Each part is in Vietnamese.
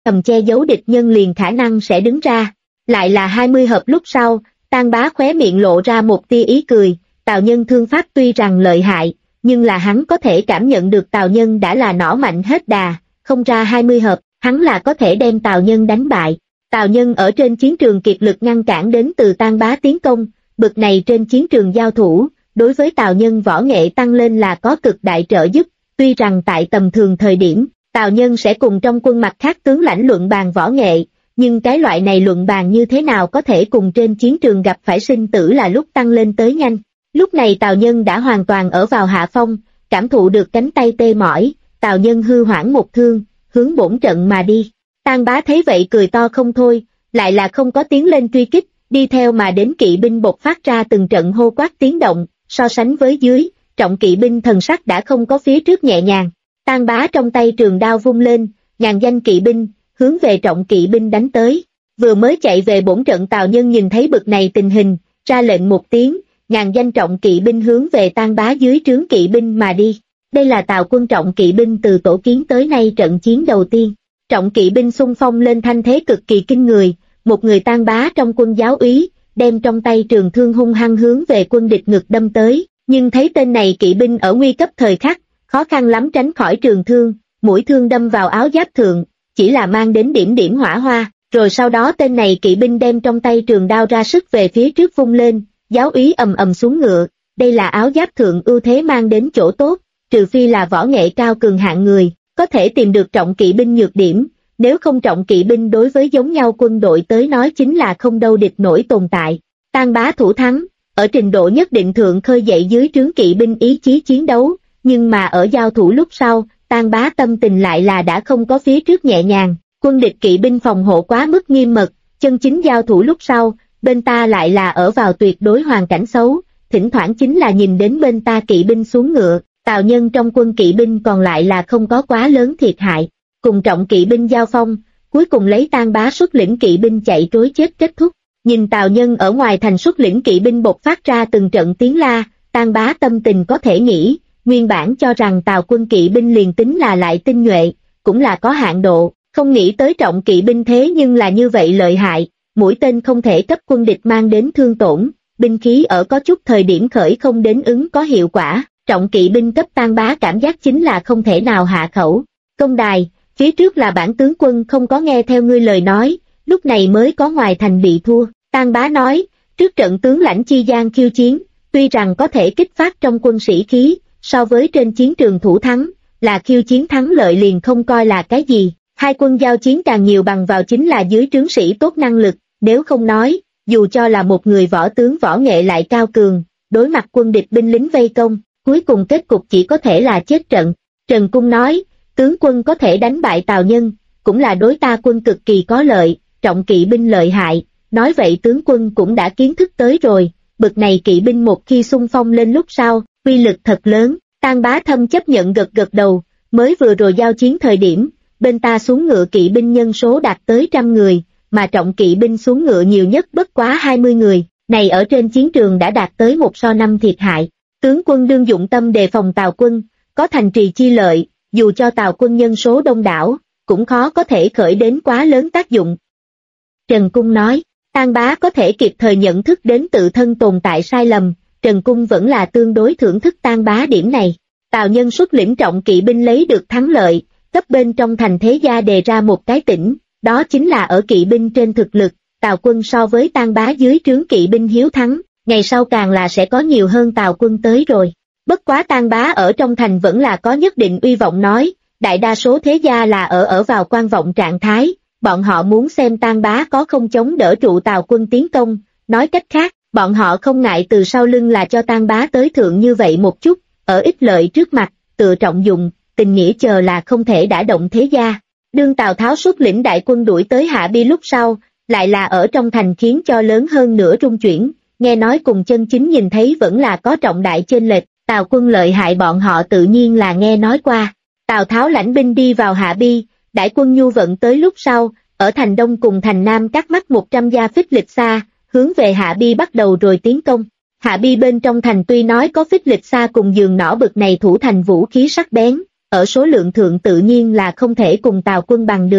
cầm che giấu địch nhân liền khả năng sẽ đứng ra. Lại là 20 hợp lúc sau, Tang Bá khóe miệng lộ ra một tia ý cười, Tào Nhân thương pháp tuy rằng lợi hại, nhưng là hắn có thể cảm nhận được Tào Nhân đã là nỏ mạnh hết đà, không ra 20 hợp, hắn là có thể đem Tào Nhân đánh bại. Tào Nhân ở trên chiến trường kiệt lực ngăn cản đến từ Tang Bá tiến công, bực này trên chiến trường giao thủ, đối với Tào Nhân võ nghệ tăng lên là có cực đại trợ giúp, tuy rằng tại tầm thường thời điểm, Tào Nhân sẽ cùng trong quân mặt khác tướng lãnh luận bàn võ nghệ, nhưng cái loại này luận bàn như thế nào có thể cùng trên chiến trường gặp phải sinh tử là lúc tăng lên tới nhanh. Lúc này Tào Nhân đã hoàn toàn ở vào hạ phong, cảm thụ được cánh tay tê mỏi, Tào Nhân hư hoảng một thương, hướng bổn trận mà đi. Tang Bá thấy vậy cười to không thôi, lại là không có tiến lên truy kích, đi theo mà đến kỵ binh bộc phát ra từng trận hô quát tiếng động, so sánh với dưới, trọng kỵ binh thần sắc đã không có phía trước nhẹ nhàng. Tang Bá trong tay trường đao vung lên, ngàn danh kỵ binh, hướng về trọng kỵ binh đánh tới. Vừa mới chạy về bổn trận Tào Nhân nhìn thấy bực này tình hình, ra lệnh một tiếng, ngàn danh trọng kỵ binh hướng về Tang Bá dưới trướng kỵ binh mà đi. Đây là Tào quân trọng kỵ binh từ tổ kiến tới nay trận chiến đầu tiên. Trọng kỵ binh xung phong lên thanh thế cực kỳ kinh người, một người Tang Bá trong quân giáo úy, đem trong tay trường thương hung hăng hướng về quân địch ngực đâm tới, nhưng thấy tên này kỵ binh ở nguy cấp thời khắc, khó khăn lắm tránh khỏi trường thương, mũi thương đâm vào áo giáp thượng, chỉ là mang đến điểm điểm hỏa hoa, rồi sau đó tên này kỵ binh đem trong tay trường đao ra sức về phía trước vung lên, giáo úy ầm ầm xuống ngựa, đây là áo giáp thượng ưu thế mang đến chỗ tốt, trừ phi là võ nghệ cao cường hạng người, có thể tìm được trọng kỵ binh nhược điểm, nếu không trọng kỵ binh đối với giống nhau quân đội tới nói chính là không đâu địch nổi tồn tại. Tang Bá thủ thắng, ở trình độ nhất định thượng khơi dậy dưới trướng kỵ binh ý chí chiến đấu, nhưng mà ở giao thủ lúc sau, Tang Bá tâm tình lại là đã không có phía trước nhẹ nhàng, quân địch kỵ binh phòng hộ quá mức nghiêm mật, chân chính giao thủ lúc sau, bên ta lại là ở vào tuyệt đối hoàn cảnh xấu, thỉnh thoảng chính là nhìn đến bên ta kỵ binh xuống ngựa, Tào Nhân trong quân kỵ binh còn lại là không có quá lớn thiệt hại. Cùng trọng kỵ binh giao phong, cuối cùng lấy Tang Bá xuất lĩnh kỵ binh chạy trối chết kết thúc. Nhìn Tào Nhân ở ngoài thành xuất lĩnh kỵ binh bộc phát ra từng trận tiếng la, Tang Bá tâm tình có thể nghĩ, nguyên bản cho rằng Tào quân kỵ binh liền tính là lại tinh nhuệ, cũng là có hạn độ, không nghĩ tới trọng kỵ binh thế nhưng là như vậy lợi hại, mũi tên không thể cấp quân địch mang đến thương tổn, binh khí ở có chút thời điểm khởi không đến ứng có hiệu quả, trọng kỵ binh cấp Tang Bá cảm giác chính là không thể nào hạ khẩu. Công đài, phía trước là bản tướng quân không có nghe theo ngươi lời nói, lúc này mới có ngoài thành bị thua. Tang Bá nói, trước trận tướng lãnh chi gian khiêu chiến, tuy rằng có thể kích phát trong quân sĩ khí, so với trên chiến trường thủ thắng, là khiêu chiến thắng lợi liền không coi là cái gì. Hai quân giao chiến càng nhiều bằng vào chính là dưới trướng sĩ tốt năng lực, nếu không nói, dù cho là một người võ tướng võ nghệ lại cao cường, đối mặt quân địch binh lính vây công, cuối cùng kết cục chỉ có thể là chết trận. Trần Cung nói, tướng quân có thể đánh bại Tào Nhân, cũng là đối ta quân cực kỳ có lợi, trọng kỵ binh lợi hại, nói vậy tướng quân cũng đã kiến thức tới rồi, bực này kỵ binh một khi xung phong lên lúc sau, uy lực thật lớn. Tang Bá thâm chấp nhận gật gật đầu, mới vừa rồi giao chiến thời điểm, bên ta xuống ngựa kỵ binh nhân số đạt tới 100 người, mà trọng kỵ binh xuống ngựa nhiều nhất bất quá 20 người, này ở trên chiến trường đã đạt tới 1/5 thiệt hại. Tướng quân đương dụng tâm đề phòng Tào quân, có thành trì chi lợi, dù cho Tào quân nhân số đông đảo, cũng khó có thể khởi đến quá lớn tác dụng. Trần Cung nói, Tang Bá có thể kịp thời nhận thức đến tự thân tồn tại sai lầm, Trần Cung vẫn là tương đối thưởng thức Tang Bá điểm này. Tào Nhân xuất lĩnh trọng kỵ binh lấy được thắng lợi, cấp bên trong thành thế gia đề ra một cái tỉnh, đó chính là ở kỵ binh trên thực lực, Tào quân so với Tang Bá dưới trướng kỵ binh hiếu thắng, ngày sau càng là sẽ có nhiều hơn Tào quân tới rồi. Bất quá Tang Bá ở trong thành vẫn là có nhất định uy vọng nói, đại đa số thế gia là ở vào quan vọng trạng thái, bọn họ muốn xem Tang Bá có không chống đỡ trụ Tào quân tiến công, nói cách khác, bọn họ không ngại từ sau lưng là cho Tang Bá tới thượng như vậy một chút, ở ích lợi trước mặt, tự trọng dụng, tình nghĩa chờ là không thể đả động thế gia. Đương Tào Tháo xuất lĩnh đại quân đuổi tới Hạ Bi lúc sau, lại là ở trong thành khiến cho lớn hơn nữa rung chuyển, nghe nói cùng chân chính nhìn thấy vẫn là có trọng đại chênh lệch, Tào quân lợi hại bọn họ tự nhiên là nghe nói qua. Tào Tháo lãnh binh đi vào Hạ Bi, đại quân nhu vận tới lúc sau, ở thành Đông cùng thành Nam cắt mắt 100 gia phích lịch xa, hướng về Hạ Bi bắt đầu rồi tiến công. Hạ Bi bên trong thành tuy nói có phích lịch xa cùng giường nỏ bực này thủ thành vũ khí sắc bén, ở số lượng thượng tự nhiên là không thể cùng Tào quân bằng được,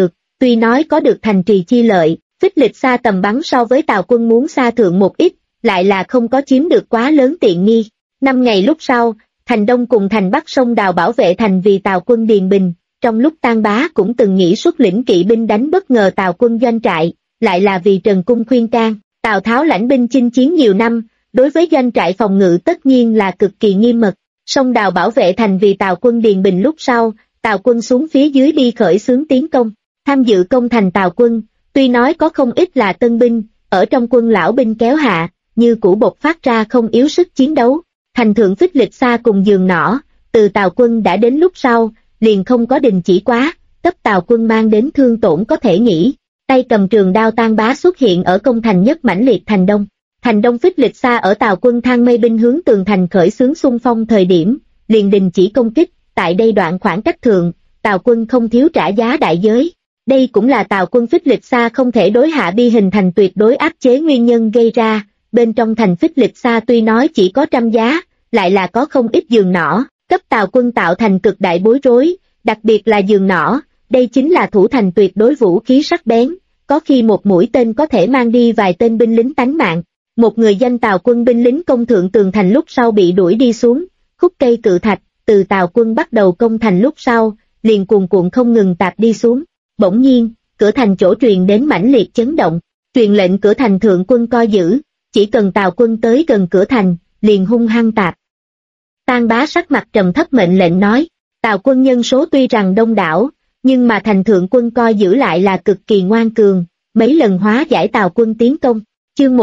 tuy nói có được thành trì chi lợi, phích lịch xa tầm bắn so với Tào quân muốn xa thượng một ít, lại là không có chiếm được quá lớn tiện nghi. 5 ngày lúc sau, thành Đông cùng thành Bắc sông đào bảo vệ thành vì Tào quân điền bình, trong lúc Tang Bá cũng từng nghĩ xuất lĩnh kỵ binh đánh bất ngờ Tào quân doanh trại, lại là vì Trần Cung khuyên can. Tào Tháo lãnh binh chinh chiến nhiều năm, đối với doanh trại phòng ngự tất nhiên là cực kỳ nghiêm mật. Sông đào bảo vệ thành vì Tào quân điền bình lúc sau, Tào quân xuống phía dưới đi khởi xướng tiến công. Tham dự công thành Tào quân, tuy nói có không ít là tân binh, ở trong quân lão binh kéo hạ, như cũ bộc phát ra không yếu sức chiến đấu. Thành thượng phích lịch xa cùng giường nỏ, từ Tào quân đã đến lúc sau, liền không có đình chỉ quá, cấp Tào quân mang đến thương tổn có thể nghĩ. Tay cầm trường đao Tang Bá xuất hiện ở công thành nhất mãnh liệt thành Đông. Thành Đông phích lịch xa ở Tào quân thang mây binh hướng tường thành khởi xướng xung phong thời điểm, liền đình chỉ công kích, tại đây đoạn khoảng cách thượng, Tào quân không thiếu trả giá đại giới. Đây cũng là Tào quân phích lịch xa không thể đối hạ bi hình thành tuyệt đối áp chế nguyên nhân gây ra. Bên trong thành phích lịch xa tuy nói chỉ có 100 giá, lại là có không ít giường nỏ, cấp Tào quân tạo thành cực đại bối rối, đặc biệt là giường nỏ, đây chính là thủ thành tuyệt đối vũ khí sắc bén, có khi một mũi tên có thể mang đi vài tên binh lính tánh mạng. Một người danh Tào quân binh lính công thượng tường thành lúc sau bị đuổi đi xuống, khúc cây cự thạch, từ Tào quân bắt đầu công thành lúc sau, liền cuồn cuộn không ngừng tạp đi xuống. Bỗng nhiên, cửa thành chỗ truyền đến mãnh liệt chấn động, truyền lệnh cửa thành thượng quân coi giữ, chỉ cần Tào quân tới gần cửa thành, liền hung hăng tạp. Tang Bá sắc mặt trầm thấp mệnh lệnh nói, Tào quân nhân số tuy rằng đông đảo, nhưng mà thành thượng quân coi giữ lại là cực kỳ ngoan cường, mấy lần hóa giải Tào quân tiến công. Chương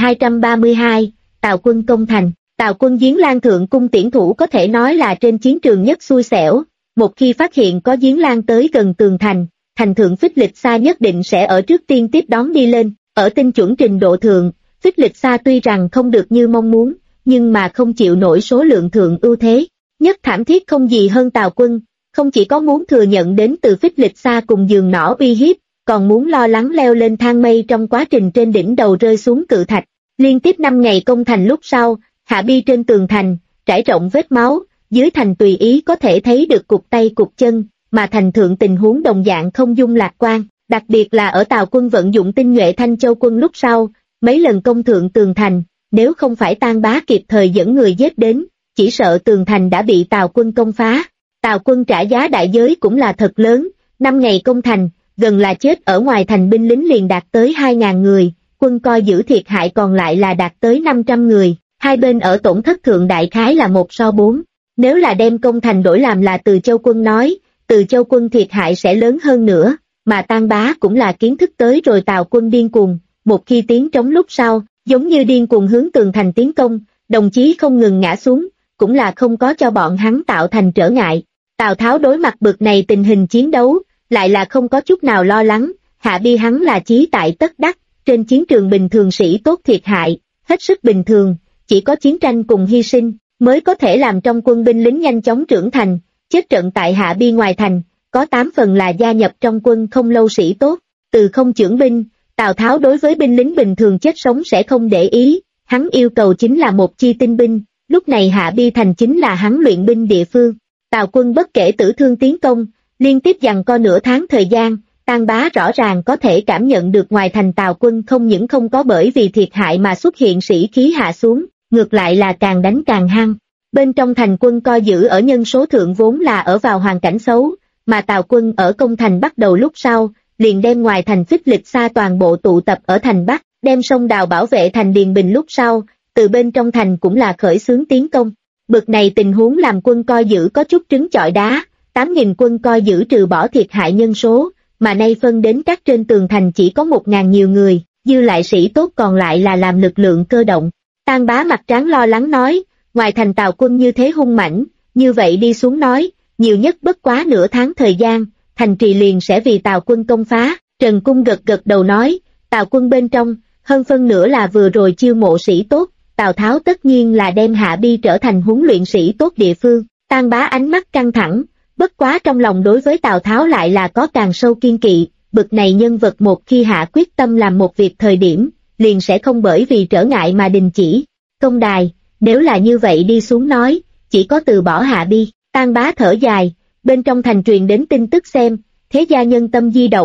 1232, Tào quân công thành. Tào quân Giếng Lan thượng cung tiễn thủ có thể nói là trên chiến trường nhất xui xẻo, một khi phát hiện có Giếng Lan tới gần tường thành, thành thượng phích lịch xa nhất định sẽ ở trước tiên tiếp đón đi lên. Ở tinh chuẩn trình độ thượng, phích lịch xa tuy rằng không được như mong muốn, nhưng mà không chịu nổi số lượng thượng ưu thế. Nhất thảm thiết không gì hơn Tào quân, không chỉ có muốn thừa nhận đến từ phích lịch xa cùng giường nỏ uy hiếp, còn muốn lo lắng leo lên thang mây trong quá trình trên đỉnh đầu rơi xuống cự thạch. Liên tiếp 5 ngày công thành lúc sau, hạ bi trên tường thành, trải rộng vết máu, dưới thành tùy ý có thể thấy được cục tay cục chân, mà thành thượng tình huống đồng dạng không dung lạc quan, đặc biệt là ở Tào quân vận dụng tinh nhuệ Thanh Châu quân lúc sau, mấy lần công thượng tường thành, nếu không phải Tang Bá kịp thời dẫn người giết đến, chỉ sợ tường thành đã bị Tào quân công phá. Tào quân trả giá đại giới cũng là thật lớn, 5 ngày công thành, gần là chết ở ngoài thành binh lính liền đạt tới 2.000 người, quân coi giữ thiệt hại còn lại là đạt tới 500 người, hai bên ở tổn thất thượng đại khái là 1:4. Nếu là đem công thành đổi làm là Từ Châu quân nói, Từ Châu quân thiệt hại sẽ lớn hơn nữa, mà Tang Bá cũng là kiến thức tới rồi Tào quân điên cuồng, một khi tiến trống lúc sau, giống như điên cuồng hướng tường thành tiến công, đồng chí không ngừng ngã xuống, cũng là không có cho bọn hắn tạo thành trở ngại. Tào Tháo đối mặt bực này tình hình chiến đấu, lại là không có chút nào lo lắng, hạ bi hắn là chí tại tất đắc, trên chiến trường bình thường sĩ tốt thiệt hại, hết sức bình thường, chỉ có chiến tranh cùng hy sinh, mới có thể làm trong quân binh lính nhanh chóng trưởng thành, chết trận tại hạ bi ngoài thành, có 8 phần là gia nhập trong quân không lâu sĩ tốt, từ không chưởng binh, Tào Tháo đối với binh lính bình thường chết sống sẽ không để ý, hắn yêu cầu chính là một chi tinh binh, lúc này hạ bi thành chính là hắn luyện binh địa phương. Tào quân bất kể tử thương tiến công, liên tiếp giằng co nửa tháng thời gian, Tang Bá rõ ràng có thể cảm nhận được ngoài thành Tào quân không những không có bởi vì thiệt hại mà xuất hiện sĩ khí hạ xuống, ngược lại là càng đánh càng hăng. Bên trong thành quân coi giữ ở nhân số thượng vốn là ở vào hoàn cảnh xấu, mà Tào quân ở công thành bắt đầu lúc sau, liền đem ngoài thành phích lịch xa toàn bộ tụ tập ở thành Bắc, đem sông đào bảo vệ thành Điền Bình lúc sau, từ bên trong thành cũng là khởi xướng tiến công. Bực này tình huống làm quân coi giữ có chút trứng chọi đá, 8.000 quân coi giữ trừ bỏ thiệt hại nhân số, mà nay phân đến các trên tường thành chỉ có 1.000 nhiều người, dư lại sĩ tốt còn lại là làm lực lượng cơ động. Tang Bá mặt trắng lo lắng nói, ngoài thành Tào quân như thế hung mãnh, như vậy đi xuống nói, nhiều nhất bất quá nửa tháng thời gian, thành trì liền sẽ vì Tào quân công phá. Trần Cung gật gật đầu nói, Tào quân bên trong, hơn phân nửa là vừa rồi chiêu mộ sĩ tốt, Tào Tháo tất nhiên là đem hạ bi trở thành huấn luyện sĩ tốt địa phương. Tang Bá ánh mắt căng thẳng, bất quá trong lòng đối với Tào Tháo lại là có càng sâu kiên kỵ, bực này nhân vật một khi hạ quyết tâm làm một việc thời điểm, liền sẽ không bởi vì trở ngại mà đình chỉ. Công đài, nếu là như vậy đi xuống nói, chỉ có từ bỏ hạ bi. Tang Bá thở dài, bên trong thành truyền đến tin tức xem, thế gia nhân tâm di động,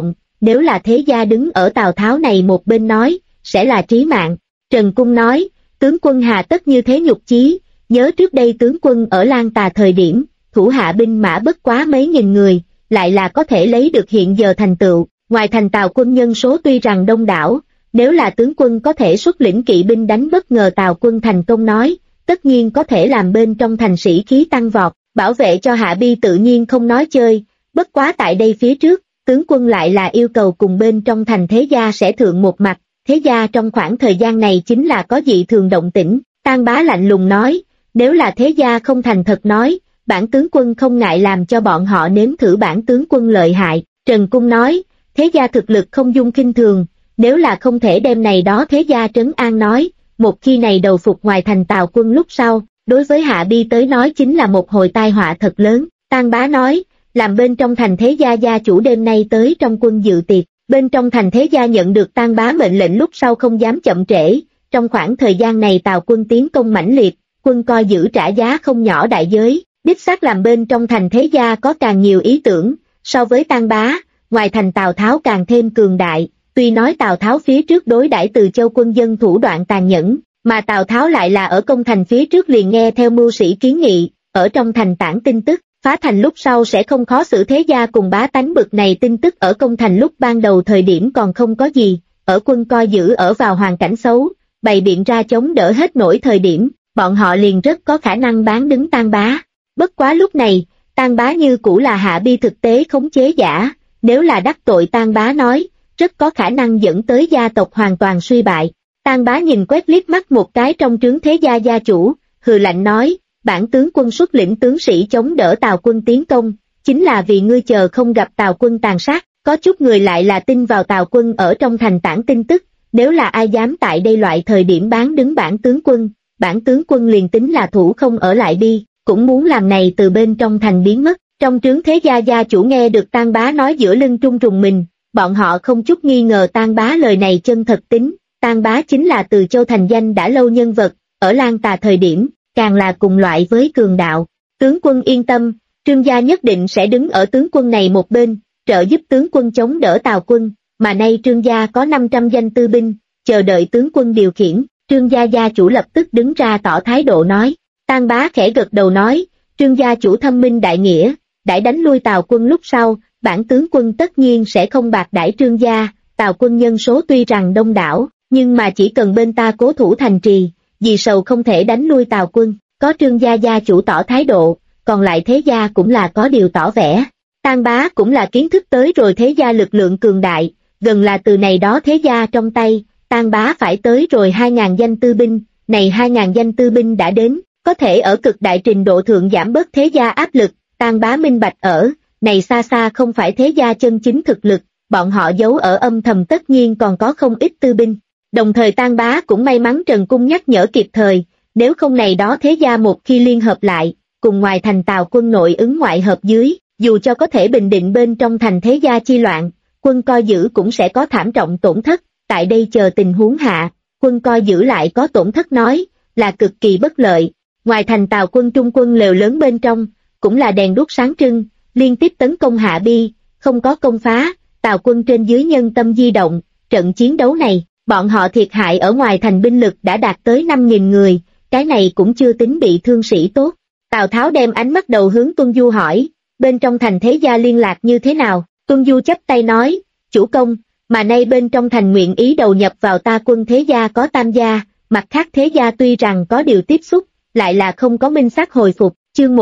nếu là thế gia đứng ở Tào Tháo này một bên nói, sẽ là trí mạng. Trần Cung nói, tướng quân hà tất như thế nhục chí, nhớ trước đây tướng quân ở Lan Tà thời điểm, thủ hạ binh mã bất quá mấy nghìn người, lại là có thể lấy được hiện giờ thành tựu, ngoài thành Tào quân nhân số tuy rằng đông đảo, nếu là tướng quân có thể xuất lĩnh kỵ binh đánh bất ngờ Tào quân thành công nói, tất nhiên có thể làm bên trong thành sĩ khí tăng vọt, bảo vệ cho hạ bi tự nhiên không nói chơi, bất quá tại đây phía trước, tướng quân lại là yêu cầu cùng bên trong thành thế gia sẽ thượng một mặt, thế gia trong khoảng thời gian này chính là có dị thường động tĩnh, Tang Bá lạnh lùng nói, nếu là thế gia không thành thật nói, bản tướng quân không ngại làm cho bọn họ nếm thử bản tướng quân lợi hại, Trần Cung nói, thế gia thực lực không dung khinh thường, nếu là không thể đem này đó thế gia trấn an nói, một khi này đầu phục ngoài thành Tào quân lúc sau, đối với Hạ Bi tới nói chính là một hồi tai họa thật lớn, Tang Bá nói, làm bên trong thành thế gia gia chủ đêm nay tới trong quân dự tiệc, bên trong thành thế gia nhận được Tang Bá mệnh lệnh lúc sau không dám chậm trễ, trong khoảng thời gian này Tào quân tiến công mãnh liệt, quân coi giữ trả giá không nhỏ đại giới, đích xác làm bên trong thành thế gia có càng nhiều ý tưởng, so với Tang Bá, ngoài thành Tào Tháo càng thêm cường đại, tuy nói Tào Tháo phía trước đối đãi Từ Châu quân dân thủ đoạn tàn nhẫn, mà Tào Tháo lại là ở công thành phía trước liền nghe theo mưu sĩ kiến nghị, ở trong thành tản tin tức, phá thành lúc sau sẽ không khó xử thế gia cùng bá tánh bực này tin tức ở công thành lúc ban đầu thời điểm còn không có gì, ở quân coi giữ ở vào hoàn cảnh xấu, bày biện ra chống đỡ hết nổi thời điểm, bọn họ liền rất có khả năng bán đứng Tang Bá. Bất quá lúc này, Tang Bá như cũ là Hạ Bi thực tế khống chế giả, nếu là đắc tội Tang Bá nói, rất có khả năng dẫn tới gia tộc hoàn toàn suy bại. Tang Bá nhìn quét liếc mắt một cái trong trướng thế gia gia chủ, hừ lạnh nói, bản tướng quân xuất lĩnh tướng sĩ chống đỡ Tào quân tiến công, chính là vì ngươi chờ không gặp Tào quân tàn sát, có chút người lại là tin vào Tào quân ở trong thành tản tin tức, nếu là ai dám tại đây loại thời điểm bán đứng bản tướng quân liền tính là thủ không ở lại đi, cũng muốn làm này từ bên trong thành biến mất. Trong trướng thế gia gia chủ nghe được Tang Bá nói giữa lưng trung trùng mình, bọn họ không chút nghi ngờ Tang Bá lời này chân thật tính, Tang Bá chính là Từ Châu thành danh đã lâu nhân vật, ở Lan Tà thời điểm, càng là cùng loại với cường đạo. Tướng quân yên tâm, Trương gia nhất định sẽ đứng ở tướng quân này một bên, trợ giúp tướng quân chống đỡ Tào quân, mà nay Trương gia có 500 danh tư binh, chờ đợi tướng quân điều khiển. Trương gia gia chủ lập tức đứng ra tỏ thái độ nói. Tang Bá khẽ gật đầu nói, Trương gia chủ thâm minh đại nghĩa, đãi đánh lui Tào quân lúc sau, bản tướng quân tất nhiên sẽ không bạc đãi Trương gia. Tào quân nhân số tuy rằng đông đảo, nhưng mà chỉ cần bên ta cố thủ thành trì, vì sầu không thể đánh lui Tào quân. Có Trương gia gia chủ tỏ thái độ, còn lại thế gia cũng là có điều tỏ vẻ. Tang Bá cũng là kiến thức tới rồi thế gia lực lượng cường đại, gần là từ này đó thế gia trong tay, Tang Bá phải tới rồi 2.000 danh tư binh, này 2.000 danh tư binh đã đến, có thể ở cực đại trình độ thượng giảm bớt thế gia áp lực. Tang Bá minh bạch ở, này xa xa không phải thế gia chân chính thực lực, bọn họ giấu ở âm thầm tất nhiên còn có không ít tư binh. Đồng thời Tang Bá cũng may mắn Trần Cung nhắc nhở kịp thời, nếu không này đó thế gia một khi liên hợp lại, cùng ngoài thành Tào quân nội ứng ngoại hợp dưới, dù cho có thể bình định bên trong thành thế gia chi loạn, quân coi giữ cũng sẽ có thảm trọng tổn thất. Tại đây chờ tình huống hạ, quân coi giữ lại có tổn thất nói, là cực kỳ bất lợi. Ngoài thành Tào quân trung quân lều lớn bên trong, cũng là đèn đuốc sáng trưng, liên tiếp tấn công Hạ Bi, không có công phá, Tào quân trên dưới nhân tâm di động, trận chiến đấu này, bọn họ thiệt hại ở ngoài thành binh lực đã đạt tới 5.000 người, cái này cũng chưa tính bị thương sĩ tốt. Tào Tháo đem ánh mắt đầu hướng Tuân Du hỏi, bên trong thành thế gia liên lạc như thế nào? Tuân Du chắp tay nói, chủ công, mà nay bên trong thành nguyện ý đầu nhập vào ta quân thế gia có Tam gia, mặt khác thế gia tuy rằng có điều tiếp xúc, lại là không có minh xác hồi phục. Chương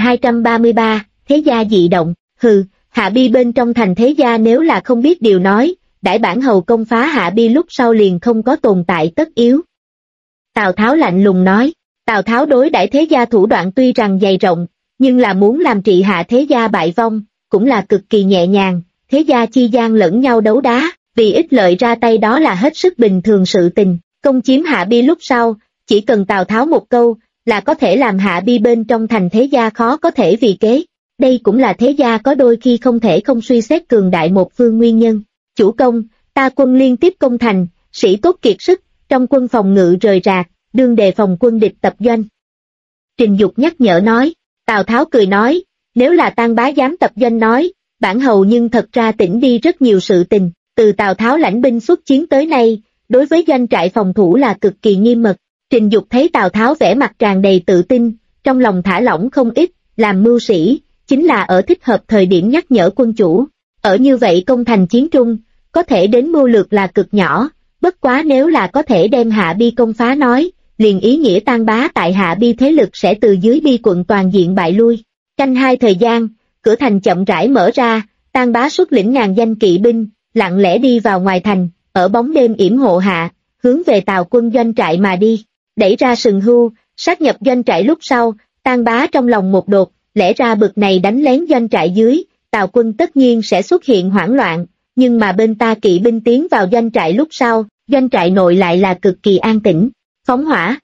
1233, thế gia dị động, hừ, Hạ Bi bên trong thành thế gia nếu là không biết điều nói, đãi bản hầu công phá Hạ Bi lúc sau liền không có tồn tại tất yếu. Tào Tháo lạnh lùng nói, Tào Tháo đối đãi thế gia thủ đoạn tuy rằng dày rộng, nhưng là muốn làm trị hạ thế gia bại vong, cũng là cực kỳ nhẹ nhàng, thế gia chi gian lẫn nhau đấu đá, vì ích lợi ra tay đó là hết sức bình thường sự tình, công chiếm Hạ Bi lúc sau, chỉ cần Tào Tháo một câu, là có thể làm Hạ Bi bên trong thành thế gia khó có thể vì kế. Đây cũng là thế gia có đôi khi không thể không suy xét cường đại một phương nguyên nhân. Chủ công, ta quân liên tiếp công thành, sĩ tốt kiệt sức, trong quân phòng ngự rời rạc, đương đề phòng quân địch tập doanh. Trình Dục nhắc nhở nói, Tào Tháo cười nói, nếu là Tang Bá dám tập doanh nói, bản hầu nhưng thật ra tỉnh đi rất nhiều sự tình, từ Tào Tháo lãnh binh xuất chiến tới nay, đối với doanh trại phòng thủ là cực kỳ nghiêm mật. Trình Dục thấy Tào Tháo vẻ mặt tràn đầy tự tin, trong lòng thả lỏng không ít, làm mưu sĩ, chính là ở thích hợp thời điểm nhắc nhở quân chủ. Ở như vậy công thành chiến trung, có thể đến mưu lược là cực nhỏ, bất quá nếu là có thể đem Hạ Bi công phá nói, liền ý nghĩa Tan Bá tại Hạ Bi thế lực sẽ từ dưới Bi quận toàn diện bại lui. Canh hai thời gian, cửa thành chậm rãi mở ra, Tan Bá xuất lĩnh ngàn danh kỵ binh, lặng lẽ đi vào ngoài thành, ở bóng đêm yểm hộ hạ, hướng về Tào quân doanh trại mà đi. Đẩy ra sừng hưu, sát nhập doanh trại lúc sau, Tan Bá trong lòng một đột, lẽ ra bực này đánh lén doanh trại dưới, Tào quân tất nhiên sẽ xuất hiện hoảng loạn, nhưng mà bên ta kỵ binh tiến vào doanh trại lúc sau, doanh trại nội lại là cực kỳ an tĩnh. Phóng hỏa.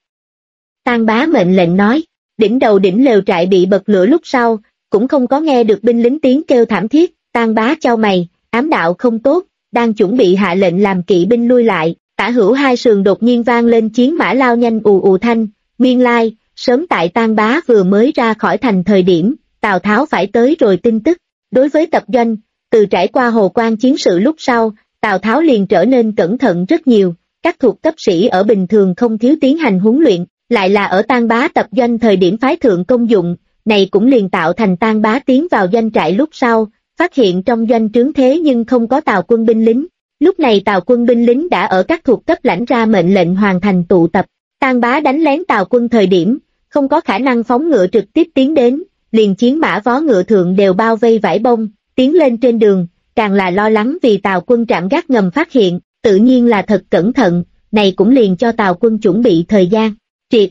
Tan Bá mệnh lệnh nói, đỉnh đầu đỉnh lều trại bị bật lửa lúc sau, cũng không có nghe được binh lính tiếng kêu thảm thiết. Tan Bá chau mày, ám đạo không tốt, đang chuẩn bị hạ lệnh làm kỵ binh lui lại, tả hữu hai sườn đột nhiên vang lên chiến mã lao nhanh ù ù thanh. Nguyên lai, sớm tại Tan Bá vừa mới ra khỏi thành thời điểm, Tào Tháo phải tới rồi tin tức. Đối với tập doanh, từ trải qua Hồ Quan chiến sự lúc sau, Tào Tháo liền trở nên cẩn thận rất nhiều, các thuộc cấp sĩ ở bình thường không thiếu tiến hành huấn luyện, lại là ở Tan Bá tập doanh thời điểm phái thượng công dụng, này cũng liền tạo thành Tan Bá tiến vào doanh trại lúc sau, phát hiện trong doanh trướng thế nhưng không có Tào quân binh lính. Lúc này Tào quân binh lính đã ở các thuộc cấp lãnh ra mệnh lệnh hoàn thành tụ tập. Tan Bá đánh lén Tào quân thời điểm, không có khả năng phóng ngựa trực tiếp tiến đến, liền chiến mã vó ngựa thượng đều bao vây vải bông, tiến lên trên đường, càng là lo lắng vì Tào quân trạm gác ngầm phát hiện, tự nhiên là thật cẩn thận, này cũng liền cho Tào quân chuẩn bị thời gian. Triệt.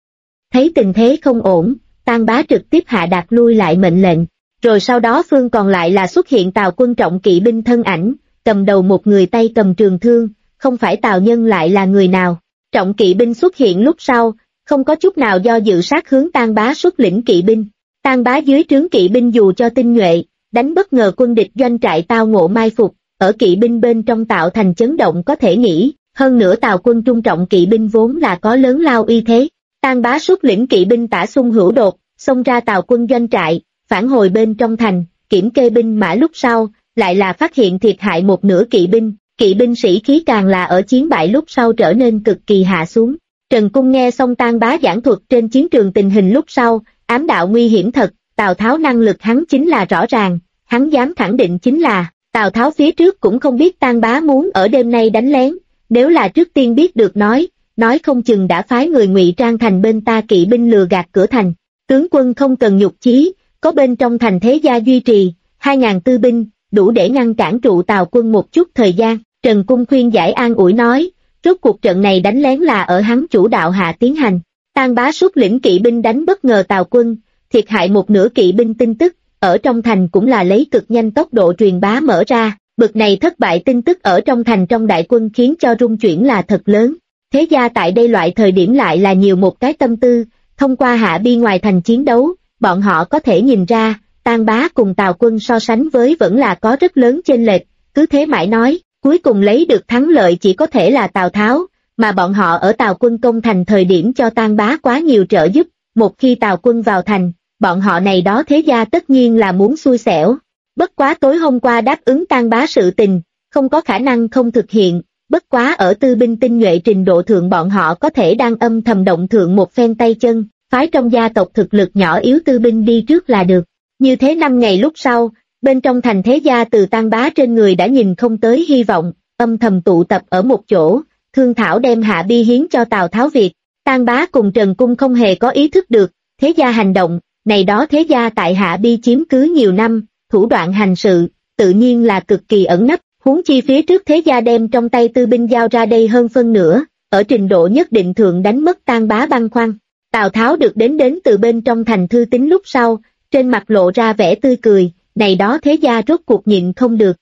Thấy tình thế không ổn, Tan Bá trực tiếp hạ đạt lui lại mệnh lệnh, rồi sau đó phương còn lại là xuất hiện Tào quân trọng kỵ binh thân ảnh, cầm đầu một người tay cầm trường thương, không phải Tào Nhân lại là người nào. Trọng kỵ binh xuất hiện lúc sau, không có chút nào do dự sát hướng Tan Bá xuất lĩnh kỵ binh. Tan Bá dưới trướng kỵ binh dù cho tinh nhuệ, đánh bất ngờ quân địch doanh trại tao ngộ mai phục, ở kỵ binh bên trong tạo thành chấn động có thể nghĩ, hơn nữa Tào quân trung trọng kỵ binh vốn là có lớn lao uy thế. Tan Bá xuất lĩnh kỵ binh tả xung hữu đột, xông ra Tào quân doanh trại, phản hồi bên trong thành, kiểm kê binh mã lúc sau, lại là phát hiện thiệt hại một nửa kỵ binh sĩ khí càng là ở chiến bại lúc sau trở nên cực kỳ hạ xuống. Trần Cung nghe xong Tan Bá giảng thuật trên chiến trường tình hình lúc sau, ám đạo nguy hiểm thật, Tào Tháo năng lực hắn chính là rõ ràng, hắn dám khẳng định chính là, Tào Tháo phía trước cũng không biết Tan Bá muốn ở đêm nay đánh lén, nếu là trước tiên biết được nói không chừng đã phái người ngụy trang thành bên ta kỵ binh lừa gạt cửa thành. Tướng quân không cần nhục chí, có bên trong thành thế gia duy trì, 2.000 tư binh, đủ để ngăn cản trụ Tào quân một chút thời gian. Trần Cung khuyên giải an ủi nói, rốt cuộc trận này đánh lén là ở hắn chủ đạo hạ tiến hành. Tan Bá xuất lĩnh kỵ binh đánh bất ngờ Tào quân, thiệt hại một nửa kỵ binh tin tức, ở trong thành cũng là lấy cực nhanh tốc độ truyền bá mở ra, bực này thất bại tin tức ở trong thành trong đại quân khiến cho rung chuyển là thật lớn. Thế gia tại đây loại thời điểm lại là nhiều một cái tâm tư, thông qua Hạ Bi ngoài thành chiến đấu, bọn họ có thể nhìn ra, Tan Bá cùng Tào quân so sánh với vẫn là có rất lớn chênh lệch, cứ thế mãi nói, cuối cùng lấy được thắng lợi chỉ có thể là Tào Tháo, mà bọn họ ở Tào quân công thành thời điểm cho Tan Bá quá nhiều trợ giúp, một khi Tào quân vào thành, bọn họ này đó thế gia tất nhiên là muốn xui xẻo. Bất quá tối hôm qua đáp ứng Tan Bá sự tình, không có khả năng không thực hiện, bất quá ở tư binh tinh nhuệ trình độ thượng bọn họ có thể đang âm thầm động thượng một phen tay chân, phái trong gia tộc thực lực nhỏ yếu tư binh đi trước là được. Như thế 5 ngày lúc sau, bên trong thành thế gia từ Tan Bá trên người đã nhìn không tới hy vọng, âm thầm tụ tập ở một chỗ, thương thảo đem Hạ Bi hiến cho Tào Tháo việc. Tan Bá cùng Trần Cung không hề có ý thức được, thế gia hành động, này đó thế gia tại Hạ Bi chiếm cứ nhiều năm, thủ đoạn hành sự, tự nhiên là cực kỳ ẩn nấp, huống chi phía trước thế gia đem trong tay tư binh giao ra đây hơn phân nửa, ở trình độ nhất định thượng đánh mất Tan Bá băn khoăn. Tào Tháo được đến từ bên trong thành thư tín lúc sau, trên mặt lộ ra vẻ tươi cười, này đó thế gia rốt cuộc nhịn không được.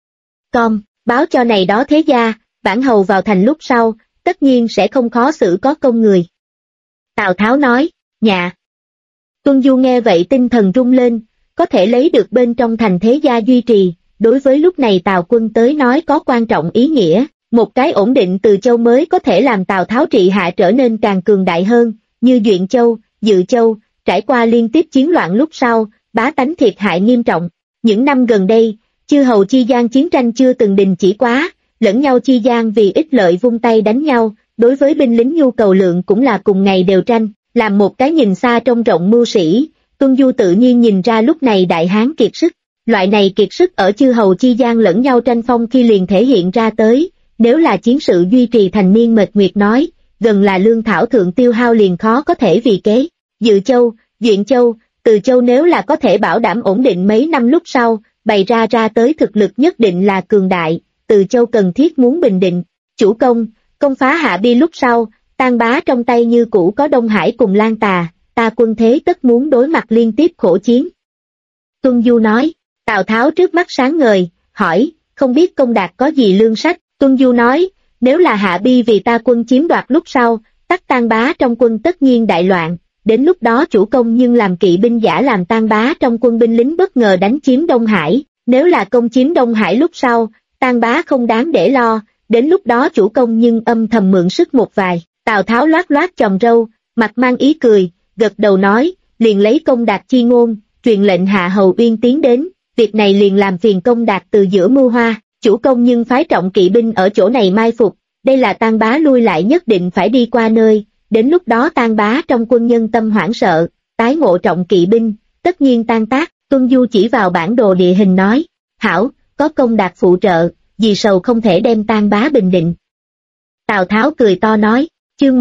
Báo cho này đó thế gia, bản hầu vào thành lúc sau, tất nhiên sẽ không khó xử có công người. Tào Tháo nói, dạ. Tuân Du nghe vậy tinh thần rung lên, có thể lấy được bên trong thành thế gia duy trì, đối với lúc này Tào quân tới nói có quan trọng ý nghĩa, một cái ổn định Từ Châu mới có thể làm Tào Tháo trị hạ trở nên càng cường đại hơn, như Duyện Châu, Dự Châu, trải qua liên tiếp chiến loạn lúc sau, bá tánh thiệt hại nghiêm trọng. Những năm gần đây, chư hầu chi gian chiến tranh chưa từng đình chỉ quá, lẫn nhau chi gian vì ích lợi vung tay đánh nhau, đối với binh lính nhu cầu lượng cũng là cùng ngày đều tranh, làm một cái nhìn xa trông rộng mưu sĩ, Tuân Du tự nhiên nhìn ra lúc này Đại Hán kiệt sức. Loại này kiệt sức ở chư hầu chi gian lẫn nhau tranh phong khi liền thể hiện ra tới, nếu là chiến sự duy trì thành niên mệt nguyệt nói, gần là lương thảo thượng tiêu hao liền khó có thể vì kế. Dự Châu, Duyện Châu, Từ Châu nếu là có thể bảo đảm ổn định mấy năm lúc sau, bày ra tới thực lực nhất định là cường đại, Từ Châu cần thiết muốn bình định. Chủ công phá Hạ Bi lúc sau, Tang Bá trong tay như cũ có Đông Hải cùng Lan Tà, ta quân thế tất muốn đối mặt liên tiếp khổ chiến. Tuân Du nói. Tào Tháo trước mắt sáng ngời, hỏi, không biết Công Đạt có gì lương sách. Tuân Du nói, nếu là Hạ Bi vì ta quân chiếm đoạt lúc sau, tắc Tang Bá trong quân tất nhiên đại loạn, đến lúc đó chủ công nhưng làm kỵ binh giả làm Tang Bá trong quân binh lính bất ngờ đánh chiếm Đông Hải, nếu là công chiếm Đông Hải lúc sau, Tang Bá không đáng để lo, đến lúc đó chủ công nhưng âm thầm mượn sức một vài. Tào Tháo loát loát chòm râu, mặt mang ý cười, gật đầu nói, liền lấy Công Đạt chi ngôn, truyền lệnh Hạ Hầu Uyên tiến đến. Việc này liền làm phiền Công Đạt từ giữa mưu hoa, chủ công nhưng phái trọng kỵ binh ở chỗ này mai phục, đây là Tang Bá lui lại nhất định phải đi qua nơi, đến lúc đó Tang Bá trong quân nhân tâm hoảng sợ, tái ngộ trọng kỵ binh, tất nhiên tan tác. Tuân Du chỉ vào bản đồ địa hình nói, hảo, có Công Đạt phụ trợ, vì sầu không thể đem Tang Bá bình định. Tào Tháo cười to nói, chương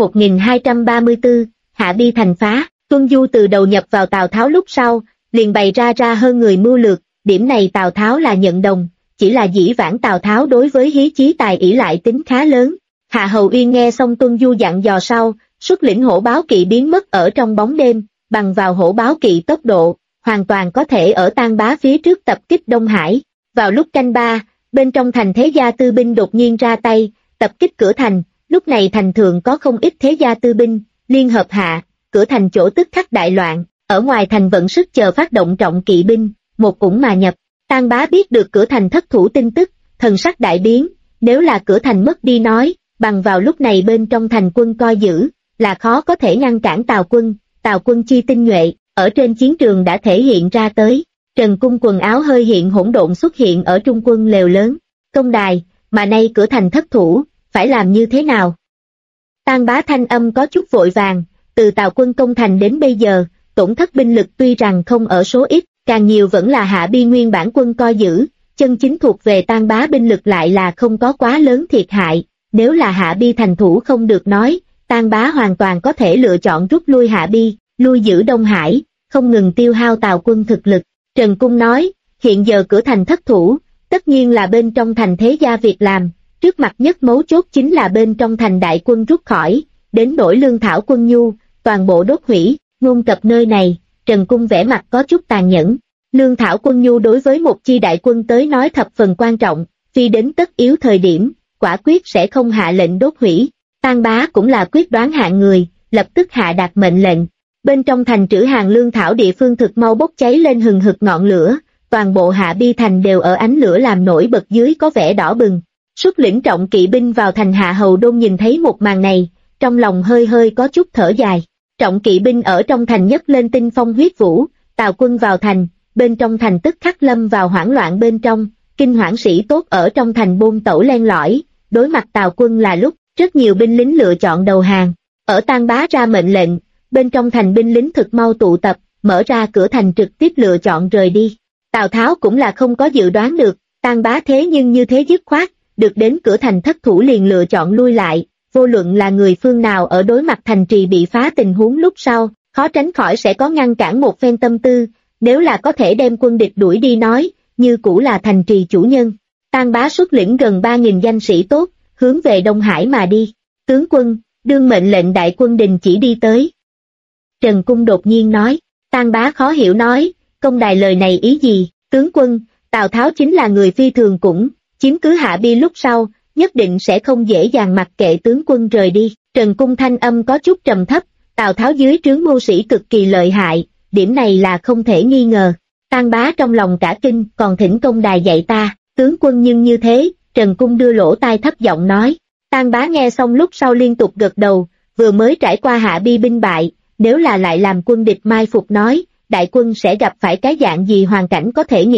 1234, Hạ Bi thành phá. Tuân Du từ đầu nhập vào Tào Tháo lúc sau, liền bày ra hơn người mưu lược. Điểm này Tào Tháo là nhận đồng, chỉ là dĩ vãng Tào Tháo đối với hí chí tài ỷ lại tính khá lớn. Hạ Hầu Uyên nghe xong Tuân Du dặn dò sau, xuất lĩnh hổ báo kỵ biến mất ở trong bóng đêm, bằng vào hổ báo kỵ tốc độ, hoàn toàn có thể ở Tang Bá phía trước tập kích Đông Hải. Vào lúc canh ba, bên trong thành thế gia tư binh đột nhiên ra tay, tập kích cửa thành, lúc này thành thượng có không ít thế gia tư binh, liên hợp hạ, cửa thành chỗ tức khắc đại loạn, ở ngoài thành vận sức chờ phát động trọng kỵ binh. Một cũng mà nhập. Tang Bá biết được cửa thành thất thủ tin tức, thần sắc đại biến, nếu là cửa thành mất đi nói, bằng vào lúc này bên trong thành quân coi giữ, là khó có thể ngăn cản Tào quân chi tinh nhuệ, ở trên chiến trường đã thể hiện ra tới. Trần Cung quần áo hơi hiện hỗn độn xuất hiện ở trung quân lều lớn, công đài, mà nay cửa thành thất thủ, phải làm như thế nào? Tang Bá thanh âm có chút vội vàng, từ Tào quân công thành đến bây giờ, tổn thất binh lực tuy rằng không ở số ít, càng nhiều vẫn là Hạ Bi nguyên bản quân coi giữ, chân chính thuộc về Tang Bá binh lực lại là không có quá lớn thiệt hại, nếu là Hạ Bi thành thủ không được nói, Tang Bá hoàn toàn có thể lựa chọn rút lui Hạ Bi, lui giữ Đông Hải, không ngừng tiêu hao Tào quân thực lực. Trần Cung nói, hiện giờ cửa thành thất thủ, tất nhiên là bên trong thành thế gia việc làm, trước mặt nhất mấu chốt chính là bên trong thành đại quân rút khỏi, đến nỗi lương thảo quân nhu, toàn bộ đốt hủy. Ngôn cập nơi này, Trần Cung vẻ mặt có chút tàn nhẫn. Lương thảo quân nhu đối với một chi đại quân tới nói thập phần quan trọng, phi đến tất yếu thời điểm, quả quyết sẽ không hạ lệnh đốt hủy. Tang Bá cũng là quyết đoán hạng người, lập tức hạ đạt mệnh lệnh. Bên trong thành trữ hàng lương thảo địa phương thực mau bốc cháy lên hừng hực ngọn lửa, toàn bộ Hạ Bi thành đều ở ánh lửa làm nổi bật dưới có vẻ đỏ bừng. Xuất lĩnh trọng kỵ binh vào thành Hạ Hầu Đôn nhìn thấy một màn này, trong lòng hơi có chút thở dài. Trọng kỵ binh ở trong thành nhấc lên tinh phong huyết vũ, Tào quân vào thành, bên trong thành tức khắc lâm vào hoảng loạn bên trong, kinh hoảng sĩ tốt ở trong thành bôn tẩu len lỏi, đối mặt Tào quân là lúc, rất nhiều binh lính lựa chọn đầu hàng. Ở Tang Bá ra mệnh lệnh, bên trong thành binh lính thực mau tụ tập, mở ra cửa thành trực tiếp lựa chọn rời đi. Tào Tháo cũng là không có dự đoán được, Tang Bá thế nhưng như thế dứt khoát, được đến cửa thành thất thủ liền lựa chọn lui lại. Vô luận là người phương nào ở đối mặt thành trì bị phá tình huống lúc sau, khó tránh khỏi sẽ có ngăn cản một phen tâm tư, nếu là có thể đem quân địch đuổi đi nói, như cũ là thành trì chủ nhân. Tang Bá xuất lĩnh gần 3.000 danh sĩ tốt, hướng về Đông Hải mà đi. Tướng quân, đương mệnh lệnh đại quân đình chỉ đi tới. Trần Cung đột nhiên nói, Tang Bá khó hiểu nói, công đài lời này ý gì? Tướng quân, Tào Tháo chính là người phi thường cũng, chiếm cứ Hạ Bi lúc sau, nhất định sẽ không dễ dàng mặc kệ tướng quân rời đi. Trần Cung thanh âm có chút trầm thấp, Tào Tháo dưới trướng mưu sĩ cực kỳ lợi hại, điểm này là không thể nghi ngờ. Tang Bá trong lòng cả kinh, còn thỉnh công đài dạy ta, tướng quân nhưng như thế, Trần Cung đưa lỗ tai thấp giọng nói. Tang Bá nghe xong lúc sau liên tục gật đầu, vừa mới trải qua Hạ Bi binh bại, nếu là lại làm quân địch mai phục nói, đại quân sẽ gặp phải cái dạng gì hoàn cảnh có thể nghĩ,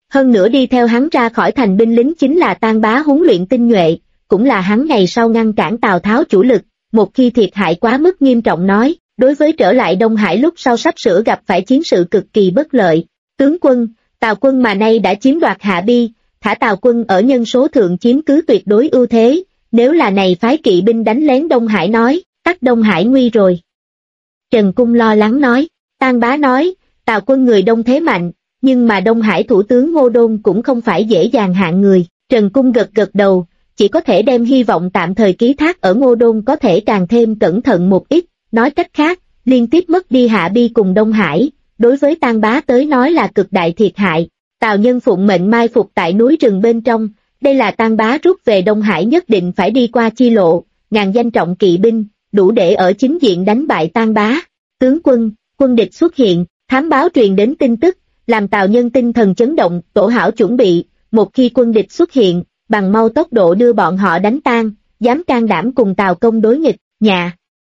Hơn nữa đi theo hắn ra khỏi thành binh lính chính là Tang Bá huấn luyện tinh nhuệ, cũng là hắn ngày sau ngăn cản Tào Tháo chủ lực, một khi thiệt hại quá mức nghiêm trọng nói, đối với trở lại Đông Hải lúc sau sắp sửa gặp phải chiến sự cực kỳ bất lợi. Tướng quân, Tào quân mà nay đã chiếm đoạt Hạ Bi, thả Tào quân ở nhân số thượng chiếm cứ tuyệt đối ưu thế, nếu là này phái kỵ binh đánh lén Đông Hải nói, tắc Đông Hải nguy rồi. Trần Cung lo lắng nói, Tang Bá nói, Tào quân người đông thế mạnh, nhưng mà Đông Hải thủ tướng Ngô Đôn cũng không phải dễ dàng hạng người. Trần Cung gật gật đầu, chỉ có thể đem hy vọng tạm thời ký thác ở Ngô Đôn có thể càng thêm cẩn thận một ít, nói cách khác, liên tiếp mất đi Hạ Bi cùng Đông Hải, đối với Tang Bá tới nói là cực đại thiệt hại. Tào Nhân phụng mệnh mai phục tại núi rừng bên trong, đây là Tang Bá rút về Đông Hải nhất định phải đi qua chi lộ, ngàn danh trọng kỵ binh, đủ để ở chính diện đánh bại Tang Bá. Tướng quân, quân địch xuất hiện, thám báo truyền đến tin tức, làm Tào Nhân tinh thần chấn động, tổ hảo chuẩn bị, một khi quân địch xuất hiện, bằng mau tốc độ đưa bọn họ đánh tan, dám can đảm cùng Tào công đối nghịch, nhà.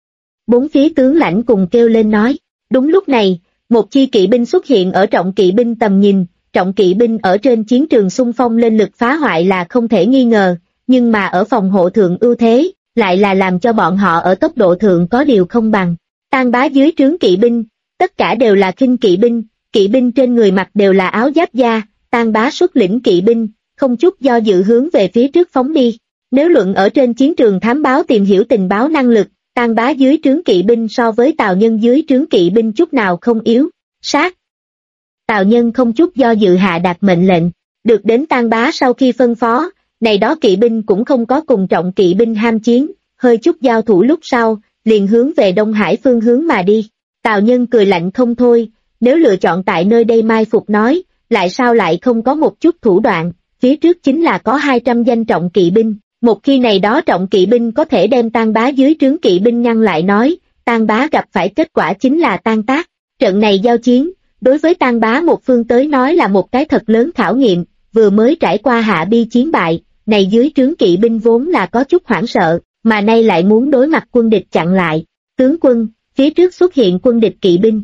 Bốn phía tướng lãnh cùng kêu lên nói, đúng lúc này, một chi kỵ binh xuất hiện ở trọng kỵ binh tầm nhìn, trọng kỵ binh ở trên chiến trường xung phong lên lực phá hoại là không thể nghi ngờ, nhưng mà ở phòng hộ thượng ưu thế, lại là làm cho bọn họ ở tốc độ thượng có điều không bằng. Tang Bá dưới trướng kỵ binh, tất cả đều là khinh kỵ binh trên người mặc đều là áo giáp da, Tang Bá xuất lĩnh kỵ binh, không chút do dự hướng về phía trước phóng đi. Nếu luận ở trên chiến trường thám báo tìm hiểu tình báo năng lực, Tang Bá dưới trướng kỵ binh so với Tào Nhân dưới trướng kỵ binh chút nào không yếu. Sát! Tào Nhân không chút do dự hạ đạt mệnh lệnh, được đến Tang Bá sau khi phân phó, này đó kỵ binh cũng không có cùng trọng kỵ binh ham chiến, hơi chút giao thủ lúc sau, liền hướng về Đông Hải phương hướng mà đi. Tào Nhân cười lạnh không thôi, nếu lựa chọn tại nơi đây mai phục nói, lại sao lại không có một chút thủ đoạn, phía trước chính là có 200 danh trọng kỵ binh, một khi này đó trọng kỵ binh có thể đem Tang Bá dưới trướng kỵ binh ngăn lại nói, Tang Bá gặp phải kết quả chính là tan tác. Trận này giao chiến, đối với Tang Bá một phương tới nói là một cái thật lớn khảo nghiệm, vừa mới trải qua Hạ Bi chiến bại, này dưới trướng kỵ binh vốn là có chút hoảng sợ, mà nay lại muốn đối mặt quân địch chặn lại. Tướng quân, phía trước xuất hiện quân địch kỵ binh.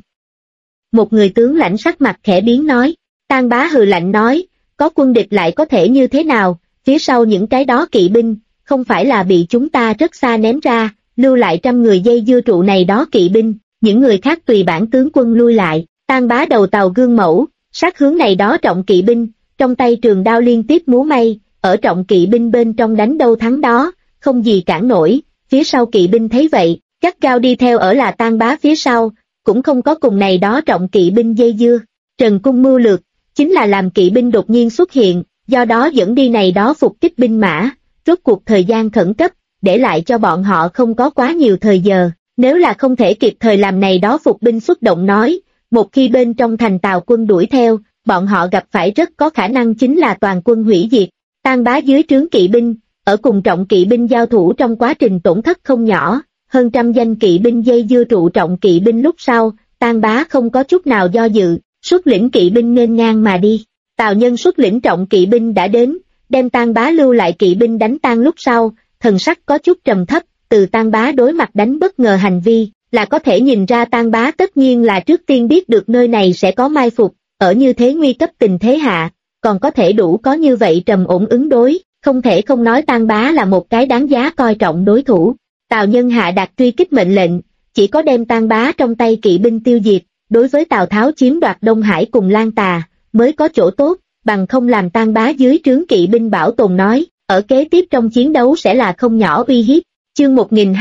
Một người tướng lãnh sắc mặt khẽ biến nói, Tang Bá hừ lạnh nói, có quân địch lại có thể như thế nào, phía sau những cái đó kỵ binh, không phải là bị chúng ta rất xa ném ra, lưu lại trăm người dây dưa trụ này đó kỵ binh, những người khác tùy bản tướng quân lui lại. Tang Bá đầu tàu gương mẫu, sát hướng này đó trọng kỵ binh, trong tay trường đao liên tiếp múa may, ở trọng kỵ binh bên trong đánh đâu thắng đó, không gì cản nổi. Phía sau kỵ binh thấy vậy, gắt gao đi theo ở là Tang Bá phía sau, cũng không có cùng này đó trọng kỵ binh dây dưa. Trần Cung mưu lược, chính là làm kỵ binh đột nhiên xuất hiện, do đó dẫn đi này đó phục kích binh mã, rốt cuộc thời gian khẩn cấp, để lại cho bọn họ không có quá nhiều thời giờ, nếu là không thể kịp thời làm này đó phục binh xuất động nói, một khi bên trong thành Tào quân đuổi theo, bọn họ gặp phải rất có khả năng chính là toàn quân hủy diệt. Tang Bá dưới trướng kỵ binh, ở cùng trọng kỵ binh giao thủ trong quá trình tổn thất không nhỏ, hơn trăm danh kỵ binh dây dưa trụ trọng kỵ binh lúc sau, Tang Bá không có chút nào do dự, xuất lĩnh kỵ binh nghênh ngang mà đi. Tào Nhân xuất lĩnh trọng kỵ binh đã đến, đem Tang Bá lưu lại kỵ binh đánh tan lúc sau, thần sắc có chút trầm thấp, từ Tang Bá đối mặt đánh bất ngờ hành vi, là có thể nhìn ra Tang Bá tất nhiên là trước tiên biết được nơi này sẽ có mai phục, ở như thế nguy cấp tình thế hạ, còn có thể đủ có như vậy trầm ổn ứng đối, không thể không nói Tang Bá là một cái đáng giá coi trọng đối thủ. Tào Nhân hạ đạt truy kích mệnh lệnh, chỉ có đem Tang Bá trong tay kỵ binh tiêu diệt, đối với Tào Tháo chiếm đoạt Đông Hải cùng Lan Tà, mới có chỗ tốt, bằng không làm Tang Bá dưới trướng kỵ binh bảo tồn nói, ở kế tiếp trong chiến đấu sẽ là không nhỏ uy hiếp. Chương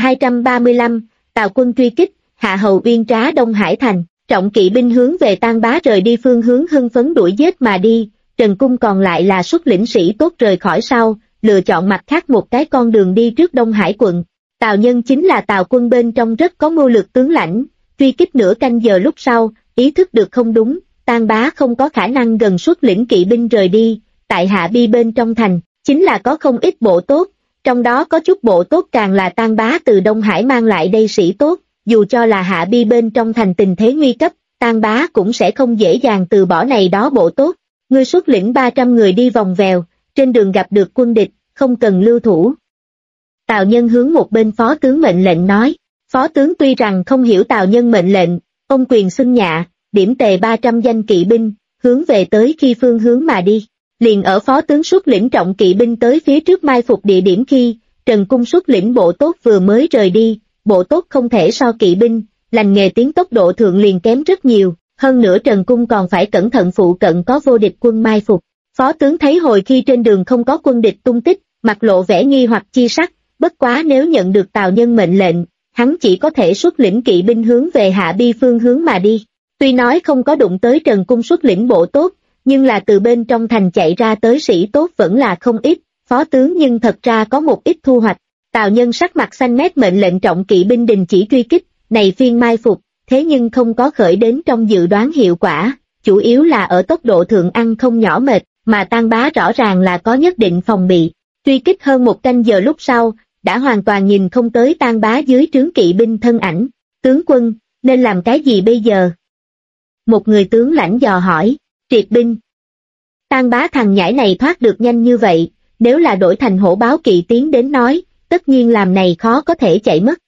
1235, Tào quân truy kích, Hạ Hầu Uyên trá Đông Hải thành, trọng kỵ binh hướng về Tang Bá rời đi phương hướng hưng phấn đuổi giết mà đi, Trần Cung còn lại là xuất lĩnh sĩ tốt rời khỏi sau, lựa chọn mặt khác một cái con đường đi trước Đông Hải quận. Tào Nhân chính là Tào quân bên trong rất có mưu lược tướng lãnh, truy kích nửa canh giờ lúc sau, ý thức được không đúng, Tang Bá không có khả năng gần xuất lĩnh kỵ binh rời đi, tại Hạ Bi bên trong thành, chính là có không ít bộ tốt, trong đó có chút bộ tốt càng là Tang Bá từ Đông Hải mang lại đây sĩ tốt, dù cho là Hạ Bi bên trong thành tình thế nguy cấp, Tang Bá cũng sẽ không dễ dàng từ bỏ này đó bộ tốt. Ngươi xuất lĩnh 300 người đi vòng vèo, trên đường gặp được quân địch, không cần lưu thủ. Tào Nhân hướng một bên phó tướng mệnh lệnh nói, phó tướng tuy rằng không hiểu Tào Nhân mệnh lệnh, ông quyền xưng nhạ, điểm tề 300 danh kỵ binh, hướng về tới khi phương hướng mà đi. Liền ở phó tướng xuất lĩnh trọng kỵ binh tới phía trước mai phục địa điểm khi, Trần Cung xuất lĩnh bộ tốt vừa mới rời đi, bộ tốt không thể so kỵ binh, lành nghề tiến tốc độ thượng liền kém rất nhiều, hơn nữa Trần Cung còn phải cẩn thận phụ cận có vô địch quân mai phục. Phó tướng thấy hồi khi trên đường không có quân địch tung tích, mặt lộ vẻ nghi hoặc chi sắc, bất quá nếu nhận được Tào Nhân mệnh lệnh, hắn chỉ có thể xuất lĩnh kỵ binh hướng về Hạ Bi phương hướng mà đi. Tuy nói không có đụng tới Trần Cung xuất lĩnh bộ tốt, nhưng là từ bên trong thành chạy ra tới sĩ tốt vẫn là không ít, phó tướng nhưng thật ra có một ít thu hoạch. Tào Nhân sắc mặt xanh mét mệnh lệnh trọng kỵ binh đình chỉ truy kích, này phiên mai phục, thế nhưng không có khởi đến trong dự đoán hiệu quả, chủ yếu là ở tốc độ thượng ăn không nhỏ mệt, mà Tang Bá rõ ràng là có nhất định phòng bị. Truy kích hơn một canh giờ lúc sau, đã hoàn toàn nhìn không tới Tang Bá dưới trướng kỵ binh thân ảnh. Tướng quân, nên làm cái gì bây giờ? Một người tướng lãnh dò hỏi. Triệt binh. Tang Bá thằng nhãi này thoát được nhanh như vậy, nếu là đổi thành hổ báo kỵ tiến đến nói, tất nhiên làm này khó có thể chạy mất.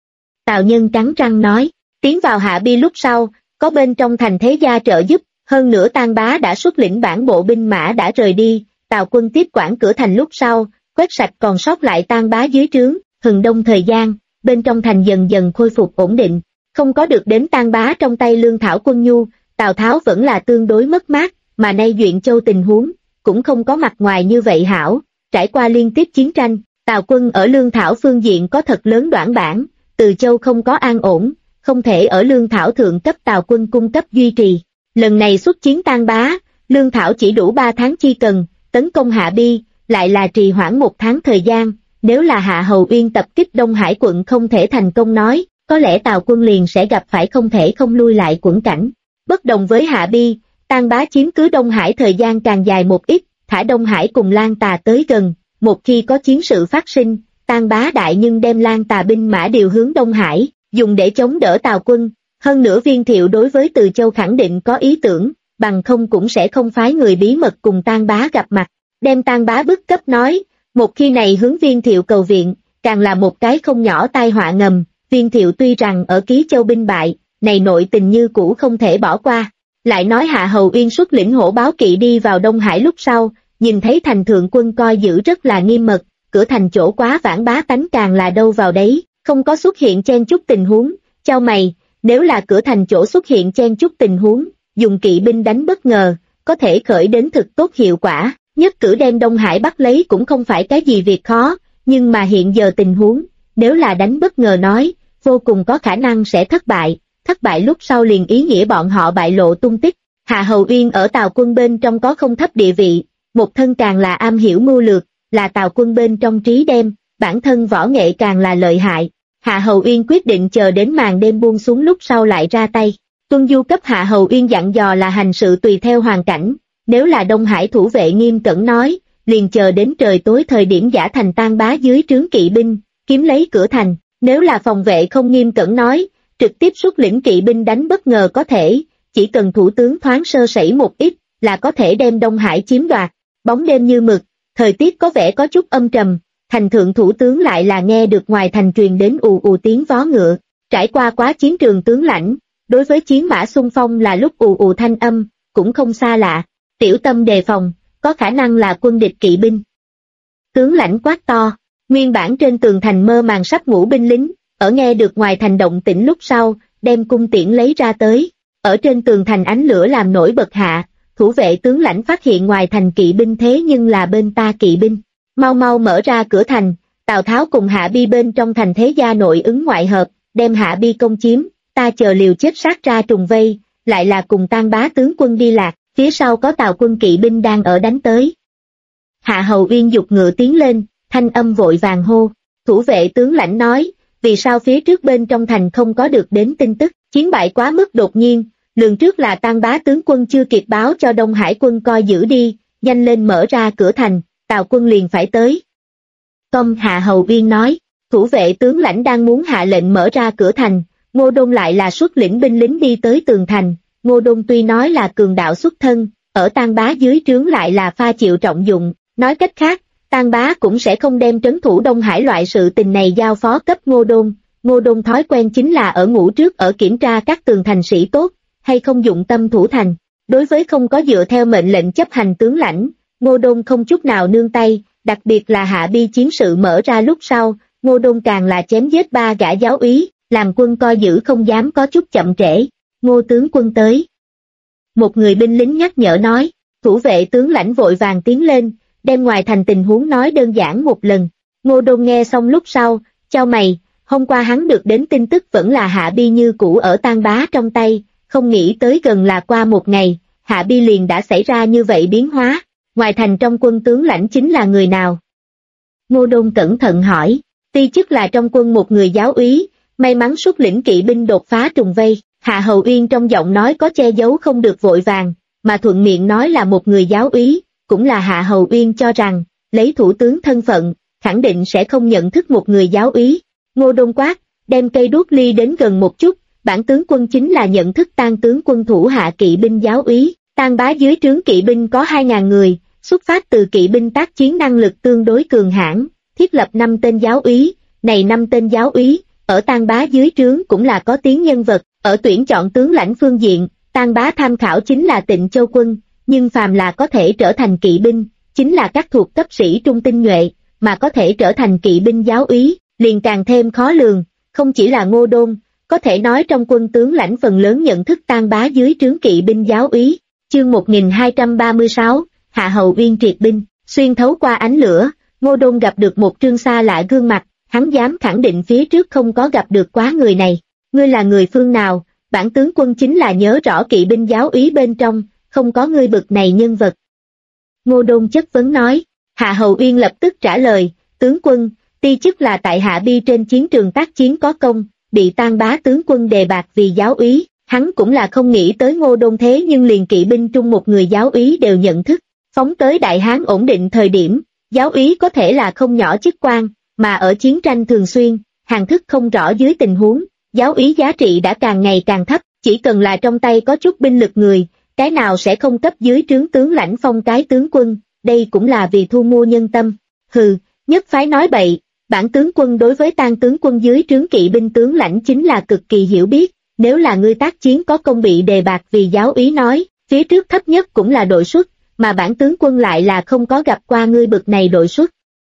Tào Nhân cắn răng nói, tiến vào Hạ Bi lúc sau, có bên trong thành thế gia trợ giúp, hơn nữa Tang Bá đã xuất lĩnh bản bộ binh mã đã rời đi, Tào quân tiếp quản cửa thành lúc sau, quét sạch còn sót lại Tang Bá dưới trướng, hừng đông thời gian, bên trong thành dần dần khôi phục ổn định, không có được đến Tang Bá trong tay lương thảo quân nhu, Tào Tháo vẫn là tương đối mất mát, mà nay Duyện Châu tình huống, cũng không có mặt ngoài như vậy hảo, trải qua liên tiếp chiến tranh, Tào quân ở lương thảo phương diện có thật lớn đoạn bản, Từ Châu không có an ổn, không thể ở lương thảo thượng cấp Tào quân cung cấp duy trì. Lần này xuất chiến Tang Bá, lương thảo chỉ đủ 3 tháng chi cần, tấn công Hạ Bi, lại là trì hoãn 1 tháng thời gian, nếu là Hạ Hầu Uyên tập kích Đông Hải quận không thể thành công nói, có lẽ Tào quân liền sẽ gặp phải không thể không lui lại quẫn cảnh. Bất đồng với Hạ Bi, Tang Bá chiếm cứ Đông Hải thời gian càng dài một ít, thả Đông Hải cùng Lan Tà tới gần, một khi có chiến sự phát sinh, Tang Bá đại nhưng đem Lan Tà binh mã điều hướng Đông Hải, dùng để chống đỡ Tào quân. Hơn nữa Viên Thiệu đối với Từ Châu khẳng định có ý tưởng, bằng không cũng sẽ không phái người bí mật cùng Tang Bá gặp mặt, đem Tang Bá bức cấp nói, một khi này hướng Viên Thiệu cầu viện, càng là một cái không nhỏ tai họa ngầm. Viên Thiệu tuy rằng ở Ký Châu binh bại, này nội tình như cũ không thể bỏ qua. Lại nói Hạ Hầu Uyên xuất lĩnh hổ báo kỵ đi vào Đông Hải lúc sau, nhìn thấy thành thượng quân coi giữ rất là nghiêm mật, cửa thành chỗ quá vãn bá tánh càng là đâu vào đấy, không có xuất hiện chen chúc tình huống, chau mày, nếu là cửa thành chỗ xuất hiện chen chúc tình huống, dùng kỵ binh đánh bất ngờ, có thể khởi đến thực tốt hiệu quả, nhất cử đem Đông Hải bắt lấy cũng không phải cái gì việc khó, nhưng mà hiện giờ tình huống, nếu là đánh bất ngờ nói, vô cùng có khả năng sẽ thất bại lúc sau liền ý nghĩa bọn họ bại lộ tung tích. Hạ Hầu Uyên ở Tào quân bên trong có không thấp địa vị, một thân càng là am hiểu mưu lược, là Tào quân bên trong trí đem, bản thân võ nghệ càng là lợi hại. Hạ Hầu Uyên quyết định chờ đến màn đêm buông xuống lúc sau lại ra tay. Tuân Du cấp Hạ Hầu Uyên dặn dò là hành sự tùy theo hoàn cảnh, nếu là Đông Hải thủ vệ nghiêm cẩn nói, liền chờ đến trời tối thời điểm giả thành Tang Bá dưới trướng kỵ binh, kiếm lấy cửa thành, nếu là phòng vệ không nghiêm cẩn nói, trực tiếp xuất lĩnh kỵ binh đánh bất ngờ có thể, chỉ cần thủ tướng thoáng sơ sẩy một ít, là có thể đem Đông Hải chiếm đoạt. Bóng đêm như mực, thời tiết có vẻ có chút âm trầm, thành thượng thủ tướng lại là nghe được ngoài thành truyền đến ù ù tiếng vó ngựa, trải qua quá chiến trường tướng lãnh, đối với chiến mã xung phong là lúc ù ù thanh âm, cũng không xa lạ, tiểu tâm đề phòng, có khả năng là quân địch kỵ binh. Tướng lãnh quát to, nguyên bản trên tường thành mơ màng sắp ngủ binh lính, ở nghe được ngoài thành động tĩnh lúc sau, đem cung tiễn lấy ra tới, ở trên tường thành ánh lửa làm nổi bật hạ, thủ vệ tướng lãnh phát hiện ngoài thành kỵ binh thế nhưng là bên ta kỵ binh, mau mau mở ra cửa thành, Tào Tháo cùng Hạ Bi bên trong thành thế gia nội ứng ngoại hợp, đem Hạ Bi công chiếm, ta chờ liều chết sát ra trùng vây, lại là cùng Tang Bá tướng quân đi lạc, phía sau có Tào quân kỵ binh đang ở đánh tới. Hạ Hầu Uyên dục ngựa tiến lên, thanh âm vội vàng hô, thủ vệ tướng lãnh nói, vì sao phía trước bên trong thành không có được đến tin tức, chiến bại quá mức đột nhiên, lường trước là Tang Bá tướng quân chưa kịp báo cho Đông Hải quân coi giữ đi, nhanh lên mở ra cửa thành, Tào quân liền phải tới. Công Hạ Hầu Uyên nói, thủ vệ tướng lãnh đang muốn hạ lệnh mở ra cửa thành, Ngô Đôn lại là xuất lĩnh binh lính đi tới tường thành, Ngô Đôn tuy nói là cường đạo xuất thân, ở Tang Bá dưới trướng lại là pha chịu trọng dụng, nói cách khác, Tang Bá cũng sẽ không đem trấn thủ Đông Hải loại sự tình này giao phó cấp Ngô Đôn. Ngô Đôn thói quen chính là ở ngủ trước ở kiểm tra các tường thành sĩ tốt, hay không dụng tâm thủ thành, Đối với không có dựa theo mệnh lệnh chấp hành tướng lãnh, Ngô Đôn không chút nào nương tay, đặc biệt là Hạ Bi chiến sự mở ra lúc sau, Ngô Đôn càng là chém giết 3 gã giáo úy, làm quân coi giữ không dám có chút chậm trễ. Ngô tướng quân tới. Một người binh lính nhắc nhở nói, thủ vệ tướng lãnh vội vàng tiến lên, đem ngoài thành tình huống nói đơn giản một lần. Ngô Đôn nghe xong lúc sau, chau mày, hôm qua hắn được đến tin tức vẫn là Hạ Bi như cũ ở Tang Bá trong tay, không nghĩ tới gần là qua một ngày, Hạ Bi liền đã xảy ra như vậy biến hóa. Ngoài thành trong quân tướng lãnh chính là người nào? Ngô Đôn cẩn thận hỏi, ti chức là trong quân một người giáo úy, may mắn xuất lĩnh kỵ binh đột phá trùng vây. Hạ Hầu Uyên trong giọng nói có che giấu không được vội vàng, mà thuận miệng nói là một người giáo úy, cũng là Hạ Hầu Uyên cho rằng, lấy thủ tướng thân phận, khẳng định sẽ không nhận thức một người giáo úy. Ngô Đôn quát, đem cây đuốc ly đến gần một chút, bản tướng quân chính là nhận thức Tang tướng quân thủ hạ kỵ binh giáo úy. Tang Bá dưới trướng kỵ binh có 2.000 người, xuất phát từ kỵ binh tác chiến năng lực tương đối cường hãn, thiết lập 5 tên giáo úy, này 5 tên giáo úy, ở Tang Bá dưới trướng cũng là có tiếng nhân vật, ở tuyển chọn tướng lãnh phương diện, Tang Bá tham khảo chính là Tịnh Châu Quân, nhưng phàm là có thể trở thành kỵ binh, chính là các thuộc cấp sĩ trung tinh nhuệ, mà có thể trở thành kỵ binh giáo úy, liền càng thêm khó lường, không chỉ là Ngô Đôn, có thể nói trong quân tướng lãnh phần lớn nhận thức Tang Bá dưới trướng kỵ binh giáo úy. Chương 1236, Hạ Hầu Uyên triệt binh, xuyên thấu qua ánh lửa, Ngô Đôn gặp được một trương xa lạ gương mặt, hắn dám khẳng định phía trước không có gặp được quá người này. Ngươi là người phương nào? Bản tướng quân chính là nhớ rõ kỵ binh giáo úy bên trong, không có ngươi bực này nhân vật. Ngô Đôn chất vấn nói, Hạ Hầu Uyên lập tức trả lời, tướng quân, ti chức là tại Hạ Bi trên chiến trường tác chiến có công, bị Tang Bá tướng quân đề bạt vì giáo úy. Hắn cũng là không nghĩ tới Ngô Đôn thế nhưng liền kỵ binh trung một người giáo úy đều nhận thức, phóng tới Đại Hán ổn định thời điểm, giáo úy có thể là không nhỏ chức quan, mà ở chiến tranh thường xuyên, hàng thức không rõ dưới tình huống, giáo úy giá trị đã càng ngày càng thấp, chỉ cần là trong tay có chút binh lực người, cái nào sẽ không cấp dưới trướng tướng lãnh phong cái tướng quân, đây cũng là vì thu mua nhân tâm. Hừ, nhất phái nói bậy, bản tướng quân đối với Tang tướng quân dưới trướng kỵ binh tướng lãnh chính là cực kỳ hiểu biết. Nếu là ngươi tác chiến có công bị đề bạt vì giáo úy nói, phía trước thấp nhất cũng là đội xuất, mà bản tướng quân lại là không có gặp qua ngươi bực này đội xuất.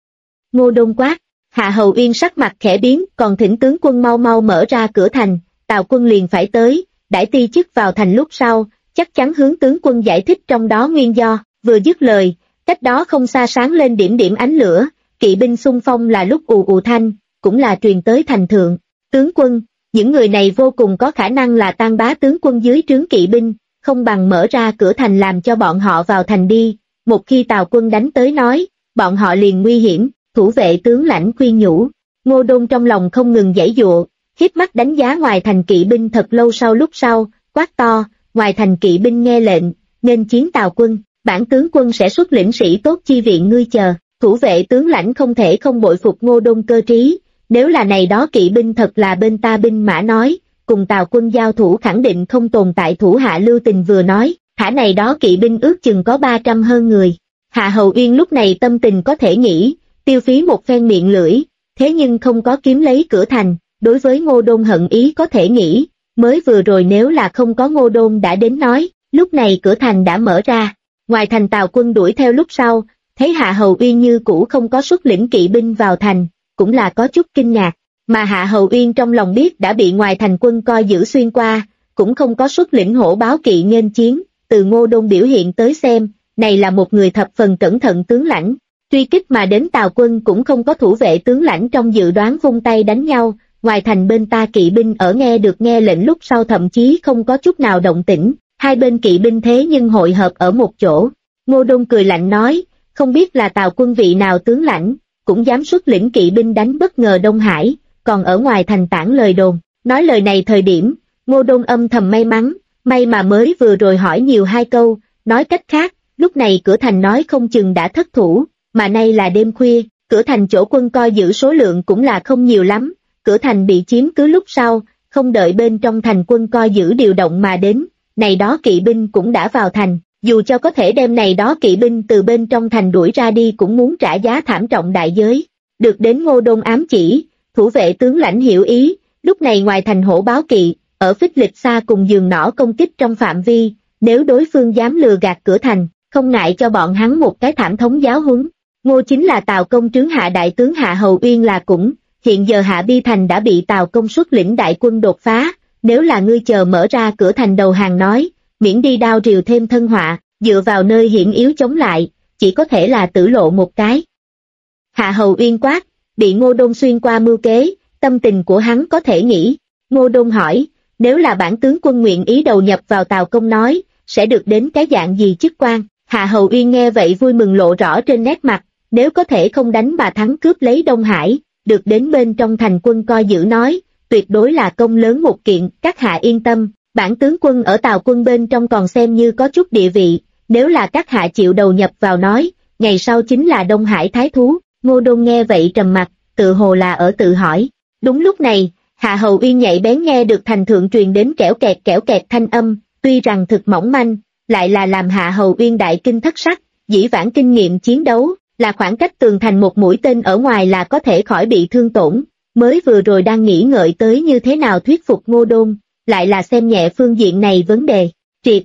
Ngô Đôn quát, Hạ Hầu Uyên sắc mặt khẽ biến, còn thỉnh tướng quân mau mau mở ra cửa thành, Tào quân liền phải tới, đãi ti chức vào thành lúc sau, chắc chắn hướng tướng quân giải thích trong đó nguyên do. Vừa dứt lời, cách đó không xa sáng lên điểm điểm ánh lửa, kỵ binh xung phong là lúc ù ù thanh, cũng là truyền tới thành thượng. Tướng quân, những người này vô cùng có khả năng là Tang Bá tướng quân dưới trướng kỵ binh, không bằng mở ra cửa thành làm cho bọn họ vào thành đi, một khi Tào quân đánh tới nói, bọn họ liền nguy hiểm. Thủ vệ tướng lãnh khuyên nhủ. Ngô Đôn trong lòng không ngừng giãy giụa, hiếp mắt đánh giá ngoài thành kỵ binh thật lâu lúc sau, quát to, ngoài thành kỵ binh nghe lệnh, nghênh chiến Tào quân, bản tướng quân sẽ xuất lĩnh sĩ tốt chi viện ngươi chờ. Thủ vệ tướng lãnh không thể không bội phục Ngô Đôn cơ trí, nếu là này đó kỵ binh thật là bên ta binh mã nói, cùng Tào quân giao thủ khẳng định không tồn tại. Thủ hạ Lưu Tình vừa nói, thả này đó kỵ binh ước chừng có 300 hơn người. Hạ Hầu Uyên lúc này tâm tình có thể nghĩ, tiêu phí một phen miệng lưỡi, thế nhưng không có kiếm lấy cửa thành, đối với Ngô Đôn hận ý có thể nghĩ, mới vừa rồi nếu là không có Ngô Đôn đã đến nói, lúc này cửa thành đã mở ra, ngoài thành Tào quân đuổi theo lúc sau, thấy Hạ Hầu Uyên như cũ không có xuất lĩnh kỵ binh vào thành, cũng là có chút kinh ngạc, mà Hạ Hầu Uyên trong lòng biết đã bị ngoài thành quân coi giữ xuyên qua, cũng không có xuất lĩnh hổ báo kỵ nghênh chiến, từ Ngô Đôn biểu hiện tới xem, này là một người thập phần cẩn thận tướng lãnh. Truy kích mà đến Tào quân cũng không có thủ vệ tướng lãnh trong dự đoán vung tay đánh nhau, ngoài thành bên ta kỵ binh ở nghe được nghe lệnh lúc sau thậm chí không có chút nào động tĩnh, hai bên kỵ binh thế nhưng hội hợp ở một chỗ. Ngô Đôn cười lạnh nói, không biết là Tào quân vị nào tướng lãnh, cũng dám xuất lĩnh kỵ binh đánh bất ngờ Đông Hải, còn ở ngoài thành tản lời đồn. Nói lời này thời điểm, Ngô Đôn âm thầm may mắn, may mà mới vừa rồi hỏi nhiều hai câu, nói cách khác, lúc này cửa thành nói không chừng đã thất thủ. Mà nay là đêm khuya, cửa thành chỗ quân coi giữ số lượng cũng là không nhiều lắm, cửa thành bị chiếm cứ lúc sau, không đợi bên trong thành quân coi giữ điều động mà đến, này đó kỵ binh cũng đã vào thành, dù cho có thể đem này đó kỵ binh từ bên trong thành đuổi ra đi cũng muốn trả giá thảm trọng đại giới. Được đến Ngô Đôn ám chỉ, thủ vệ tướng lãnh hiểu ý, lúc này ngoài thành hổ báo kỵ, ở phích lịch xa cùng giường nỏ công kích trong phạm vi, nếu đối phương dám lừa gạt cửa thành, không ngại cho bọn hắn một cái thảm thống giáo huấn. Ngô chính là Tào Công trướng hạ đại tướng Hạ Hầu Uyên là cũng, hiện giờ Hạ Bi Thành đã bị Tào Công xuất lĩnh đại quân đột phá, nếu là ngươi chờ mở ra cửa thành đầu hàng nói, miễn đi đao rìu thêm thân họa, dựa vào nơi hiểm yếu chống lại, chỉ có thể là tử lộ một cái. Hạ Hầu Uyên quát, bị Ngô Đông xuyên qua mưu kế, tâm tình của hắn có thể nghĩ. Ngô Đông hỏi, nếu là bản tướng quân nguyện ý đầu nhập vào Tào Công nói, sẽ được đến cái dạng gì chức quan? Hạ Hầu Uyên nghe vậy vui mừng lộ rõ trên nét mặt, nếu có thể không đánh mà thắng cướp lấy Đông Hải, được đến bên trong thành quân coi giữ nói, tuyệt đối là công lớn một kiện. Các hạ yên tâm, bản tướng quân ở Tào quân bên trong còn xem như có chút địa vị, nếu là các hạ chịu đầu nhập vào nói, ngày sau chính là Đông Hải thái thú. Ngô Đông nghe vậy trầm mặt, tự hồ là ở tự hỏi. Đúng lúc này, Hạ Hầu Uyên nhạy bén nghe được thành thượng truyền đến kẽo kẹt thanh âm, tuy rằng thực mỏng manh, lại là làm Hạ Hầu Uyên đại kinh thất sắc, dĩ vãng kinh nghiệm chiến đấu, là khoảng cách tường thành một mũi tên ở ngoài là có thể khỏi bị thương tổn, mới vừa rồi đang nghĩ ngợi tới như thế nào thuyết phục Ngô Đôn, lại là xem nhẹ phương diện này vấn đề, triệt.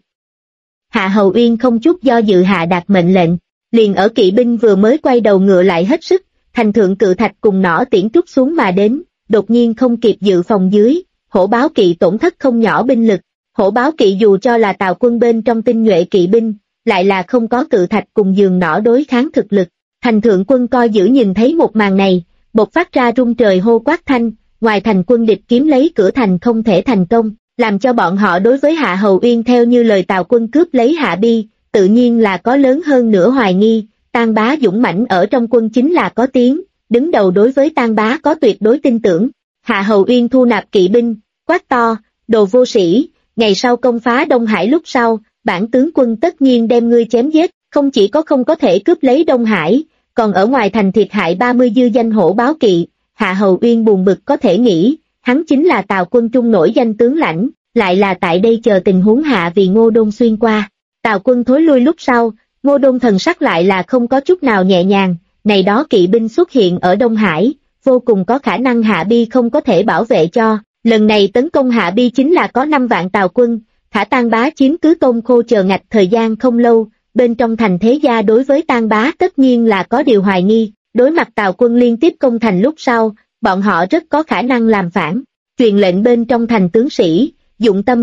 Hạ Hầu Uyên không chút do dự hạ đạt mệnh lệnh, liền ở kỵ binh vừa mới quay đầu ngựa lại hết sức, thành thượng cự thạch cùng nỏ tiễn trút xuống mà đến, đột nhiên không kịp dự phòng dưới, hổ báo kỵ tổn thất không nhỏ binh lực. Hổ báo kỵ dù cho là Tào quân bên trong tinh nhuệ kỵ binh, lại là không có cự thạch cùng giường nỏ đối kháng thực lực. Thành thượng quân coi giữ nhìn thấy một màn này, bộc phát ra rung trời hô quát thanh, ngoài thành quân địch kiếm lấy cửa thành không thể thành công, làm cho bọn họ đối với Hạ Hầu Uyên theo như lời Tào quân cướp lấy Hạ Bi, tự nhiên là có lớn hơn nữa hoài nghi. Tang Bá dũng mãnh ở trong quân chính là có tiếng, đứng đầu đối với Tang Bá có tuyệt đối tin tưởng. Hạ Hầu Uyên thu nạp kỵ binh, quát to, đồ vô sĩ, ngày sau công phá Đông Hải lúc sau, bản tướng quân tất nhiên đem ngươi chém giết, không chỉ có không có thể cướp lấy Đông Hải, còn ở ngoài thành thiệt hại 30 dư danh hổ báo kỵ. Hạ Hầu Uyên buồn bực có thể nghĩ, hắn chính là Tào quân trung nổi danh tướng lãnh, lại là tại đây chờ tình huống hạ vì Ngô Đôn xuyên qua. Tào quân thối lui lúc sau, Ngô Đôn thần sắc lại là không có chút nào nhẹ nhàng, này đó kỵ binh xuất hiện ở Đông Hải, vô cùng có khả năng Hạ Bi không có thể bảo vệ cho. Lần này tấn công Hạ Bi chính là có 5 vạn Tào quân, thả Tang Bá chiếm cứ Công Khô chờ ngạch thời gian không lâu, bên trong thành thế gia đối với Tang Bá tất nhiên là có điều hoài nghi, đối mặt Tào quân liên tiếp công thành lúc sau, bọn họ rất có khả năng làm phản, truyền lệnh bên trong thành tướng sĩ, dụng tâm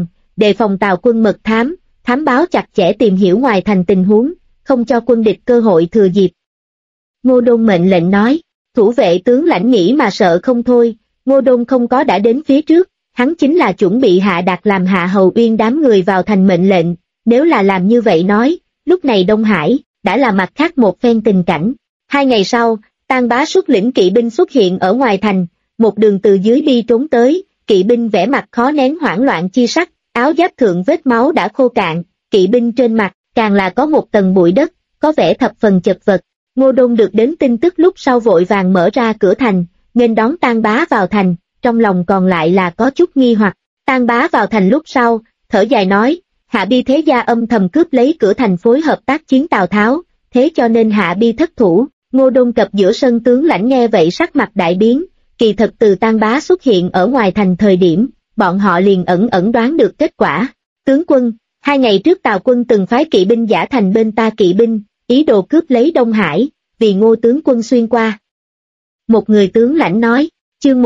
đề phòng Tào quân mật thám, thám báo chặt chẽ tìm hiểu ngoài thành tình huống, không cho quân địch cơ hội thừa dịp. Ngô Đôn mệnh lệnh nói, thủ vệ tướng lãnh nghĩ mà sợ không thôi. Ngô Đôn không có đã đến phía trước, hắn chính là chuẩn bị hạ đạt làm Hạ Hầu Uyên đám người vào thành mệnh lệnh, nếu là làm như vậy nói, lúc này Đông Hải, đã là mặt khác một phen tình cảnh. 2 ngày sau, Tang Bá xuất lĩnh kỵ binh xuất hiện ở ngoài thành, một đường từ dưới bi trốn tới, kỵ binh vẻ mặt khó nén hoảng loạn chi sắc, áo giáp thượng vết máu đã khô cạn, kỵ binh trên mặt, càng là có một tầng bụi đất, có vẻ thập phần chật vật. Ngô Đôn được đến tin tức lúc sau vội vàng mở ra cửa thành, nên đón Tang Bá vào thành, trong lòng còn lại là có chút nghi hoặc. Tang Bá vào thành lúc sau, thở dài nói, Hạ Bi thế gia âm thầm cướp lấy cửa thành phối hợp tác chiến Tào Tháo, thế cho nên Hạ Bi thất thủ. Ngô Đôn cập giữa sân tướng lãnh nghe vậy sắc mặt đại biến, kỳ thật từ Tang Bá xuất hiện ở ngoài thành thời điểm, bọn họ liền ẩn đoán được kết quả. Tướng quân, 2 ngày trước Tào quân từng phái kỵ binh giả thành bên ta kỵ binh, ý đồ cướp lấy Đông Hải, vì Ngô tướng quân xuyên qua. Một người tướng lãnh nói, chương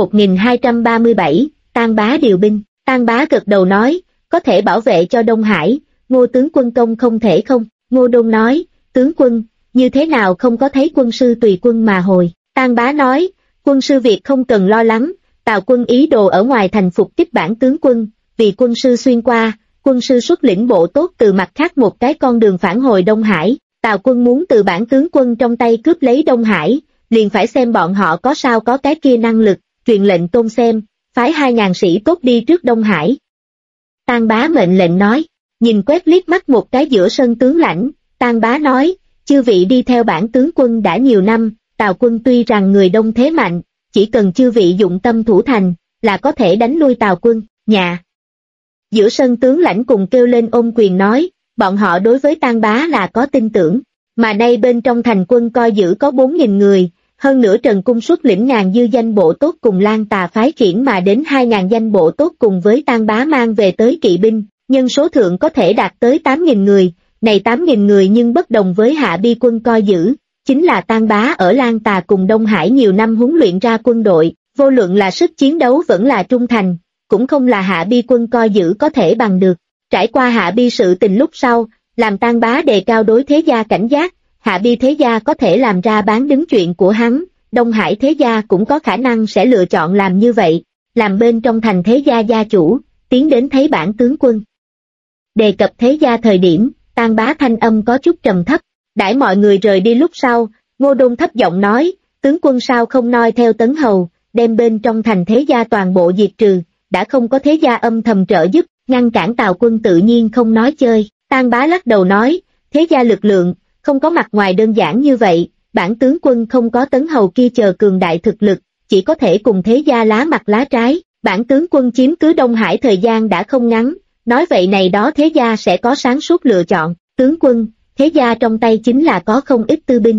1237, Tang Bá điều binh. Tang Bá gật đầu nói, có thể bảo vệ cho Đông Hải, Ngô tướng quân công không thể không. Ngô Đôn nói, tướng quân, như thế nào không có thấy quân sư tùy quân mà hồi. Tang Bá nói, quân sư việc không cần lo lắng, Tào quân ý đồ ở ngoài thành phục kích bản tướng quân, vì quân sư xuyên qua, quân sư xuất lĩnh bộ tốt từ mặt khác một cái con đường phản hồi Đông Hải, Tào quân muốn từ bản tướng quân trong tay cướp lấy Đông Hải, liền phải xem bọn họ có sao có cái kia năng lực, truyền lệnh Tôn xem, phái 2.000 sĩ tốt đi trước Đông Hải. Tang Bá mệnh lệnh nói, nhìn quét liếc mắt một cái giữa sân tướng lãnh, Tang Bá nói, chư vị đi theo bản tướng quân đã nhiều năm, Tào quân tuy rằng người đông thế mạnh, chỉ cần chư vị dụng tâm thủ thành, là có thể đánh lui Tào quân. Nhà giữa sân tướng lãnh cùng kêu lên ôm quyền nói, bọn họ đối với Tang Bá là có tin tưởng, mà nay bên trong thành quân coi giữ có 4.000 người, hơn nữa Trần Cung xuất lĩnh ngàn dư danh bộ tốt cùng Lan Tà phái khiển mà đến 2.000 danh bộ tốt cùng với Tang Bá mang về tới kỵ binh, nhân số thượng có thể đạt tới 8.000 người, này 8.000 người nhưng bất đồng với Hạ Bi quân coi giữ, chính là Tang Bá ở Lan Tà cùng Đông Hải nhiều năm huấn luyện ra quân đội, vô luận là sức chiến đấu vẫn là trung thành, cũng không là Hạ Bi quân coi giữ có thể bằng được. Trải qua Hạ Bi sự tình lúc sau, làm Tang Bá đề cao đối thế gia cảnh giác, Hạ Bi thế gia có thể làm ra bán đứng chuyện của hắn, Đông Hải thế gia cũng có khả năng sẽ lựa chọn làm như vậy, làm bên trong thành thế gia gia chủ, tiến đến thấy bản tướng quân. Đề cập thế gia thời điểm, Tang Bá thanh âm có chút trầm thấp, đãi mọi người rời đi lúc sau, Ngô Đôn thấp giọng nói, tướng quân sao không noi theo Tấn Hầu, đem bên trong thành thế gia toàn bộ diệt trừ, đã không có thế gia âm thầm trợ giúp, ngăn cản Tào quân tự nhiên không nói chơi. Tang Bá lắc đầu nói, thế gia lực lượng, không có mặt ngoài đơn giản như vậy, bản tướng quân không có Tấn Hầu kia chờ cường đại thực lực, chỉ có thể cùng thế gia lá mặt lá trái, bản tướng quân chiếm cứ Đông Hải thời gian đã không ngắn, nói vậy này đó thế gia sẽ có sáng suốt lựa chọn, tướng quân, thế gia trong tay chính là có không ít tư binh.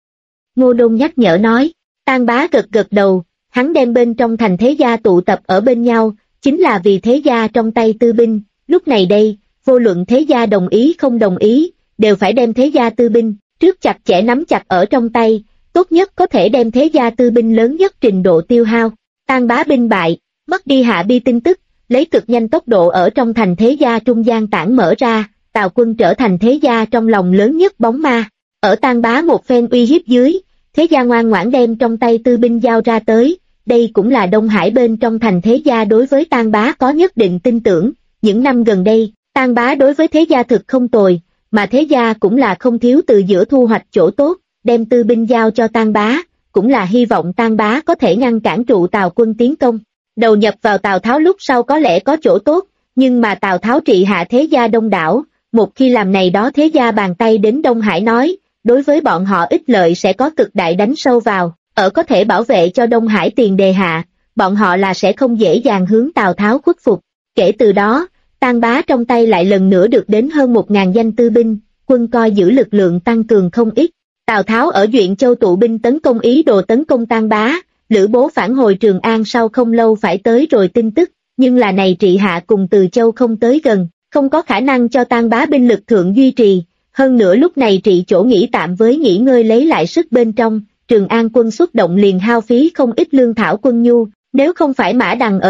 Ngô Đôn nhắc nhở nói, Tang Bá gật gật đầu, hắn đem bên trong thành thế gia tụ tập ở bên nhau, chính là vì thế gia trong tay tư binh, lúc này đây, vô luận thế gia đồng ý không đồng ý, đều phải đem thế gia tư binh, trước chặt chẽ nắm chặt ở trong tay, tốt nhất có thể đem thế gia tư binh lớn nhất trình độ tiêu hao. Tang Bá binh bại, mất đi Hạ Bi tin tức, lấy cực nhanh tốc độ ở trong thành thế gia trung gian tản mở ra, Tào quân trở thành thế gia trong lòng lớn nhất bóng ma. Ở Tang Bá một phen uy hiếp dưới, thế gia ngoan ngoãn đem trong tay tư binh giao ra tới, đây cũng là Đông Hải bên trong thành thế gia đối với Tang Bá có nhất định tin tưởng. Những năm gần đây, Tang Bá đối với thế gia thực không tồi, mà thế gia cũng là không thiếu từ giữa thu hoạch chỗ tốt, đem tư binh giao cho Tang Bá, cũng là hy vọng Tang Bá có thể ngăn cản trụ Tào quân tiến công. Đầu nhập vào Tào Tháo lúc sau có lẽ có chỗ tốt, nhưng mà Tào Tháo trị hạ thế gia đông đảo, một khi làm này đó thế gia bàn tay đến Đông Hải nói, đối với bọn họ ích lợi sẽ có cực đại đánh sâu vào, ở có thể bảo vệ cho Đông Hải tiền đề hạ, bọn họ là sẽ không dễ dàng hướng Tào Tháo khuất phục. Kể từ đó, Tang Bá trong tay lại lần nữa được đến hơn 1.000 danh tư binh, quân coi giữ lực lượng tăng cường không ít. Tào Tháo ở Duyện Châu tụ binh tấn công ý đồ tấn công Tang Bá, Lữ Bố phản hồi Trường An sau không lâu phải tới rồi tin tức, nhưng là này Trị Hạ cùng Từ Châu không tới gần, không có khả năng cho Tang Bá binh lực thượng duy trì, hơn nữa lúc này Trị chỗ nghỉ tạm với nghỉ ngơi lấy lại sức bên trong, Trường An quân xuất động liền hao phí không ít lương thảo quân nhu, nếu không phải Mã Đằng ở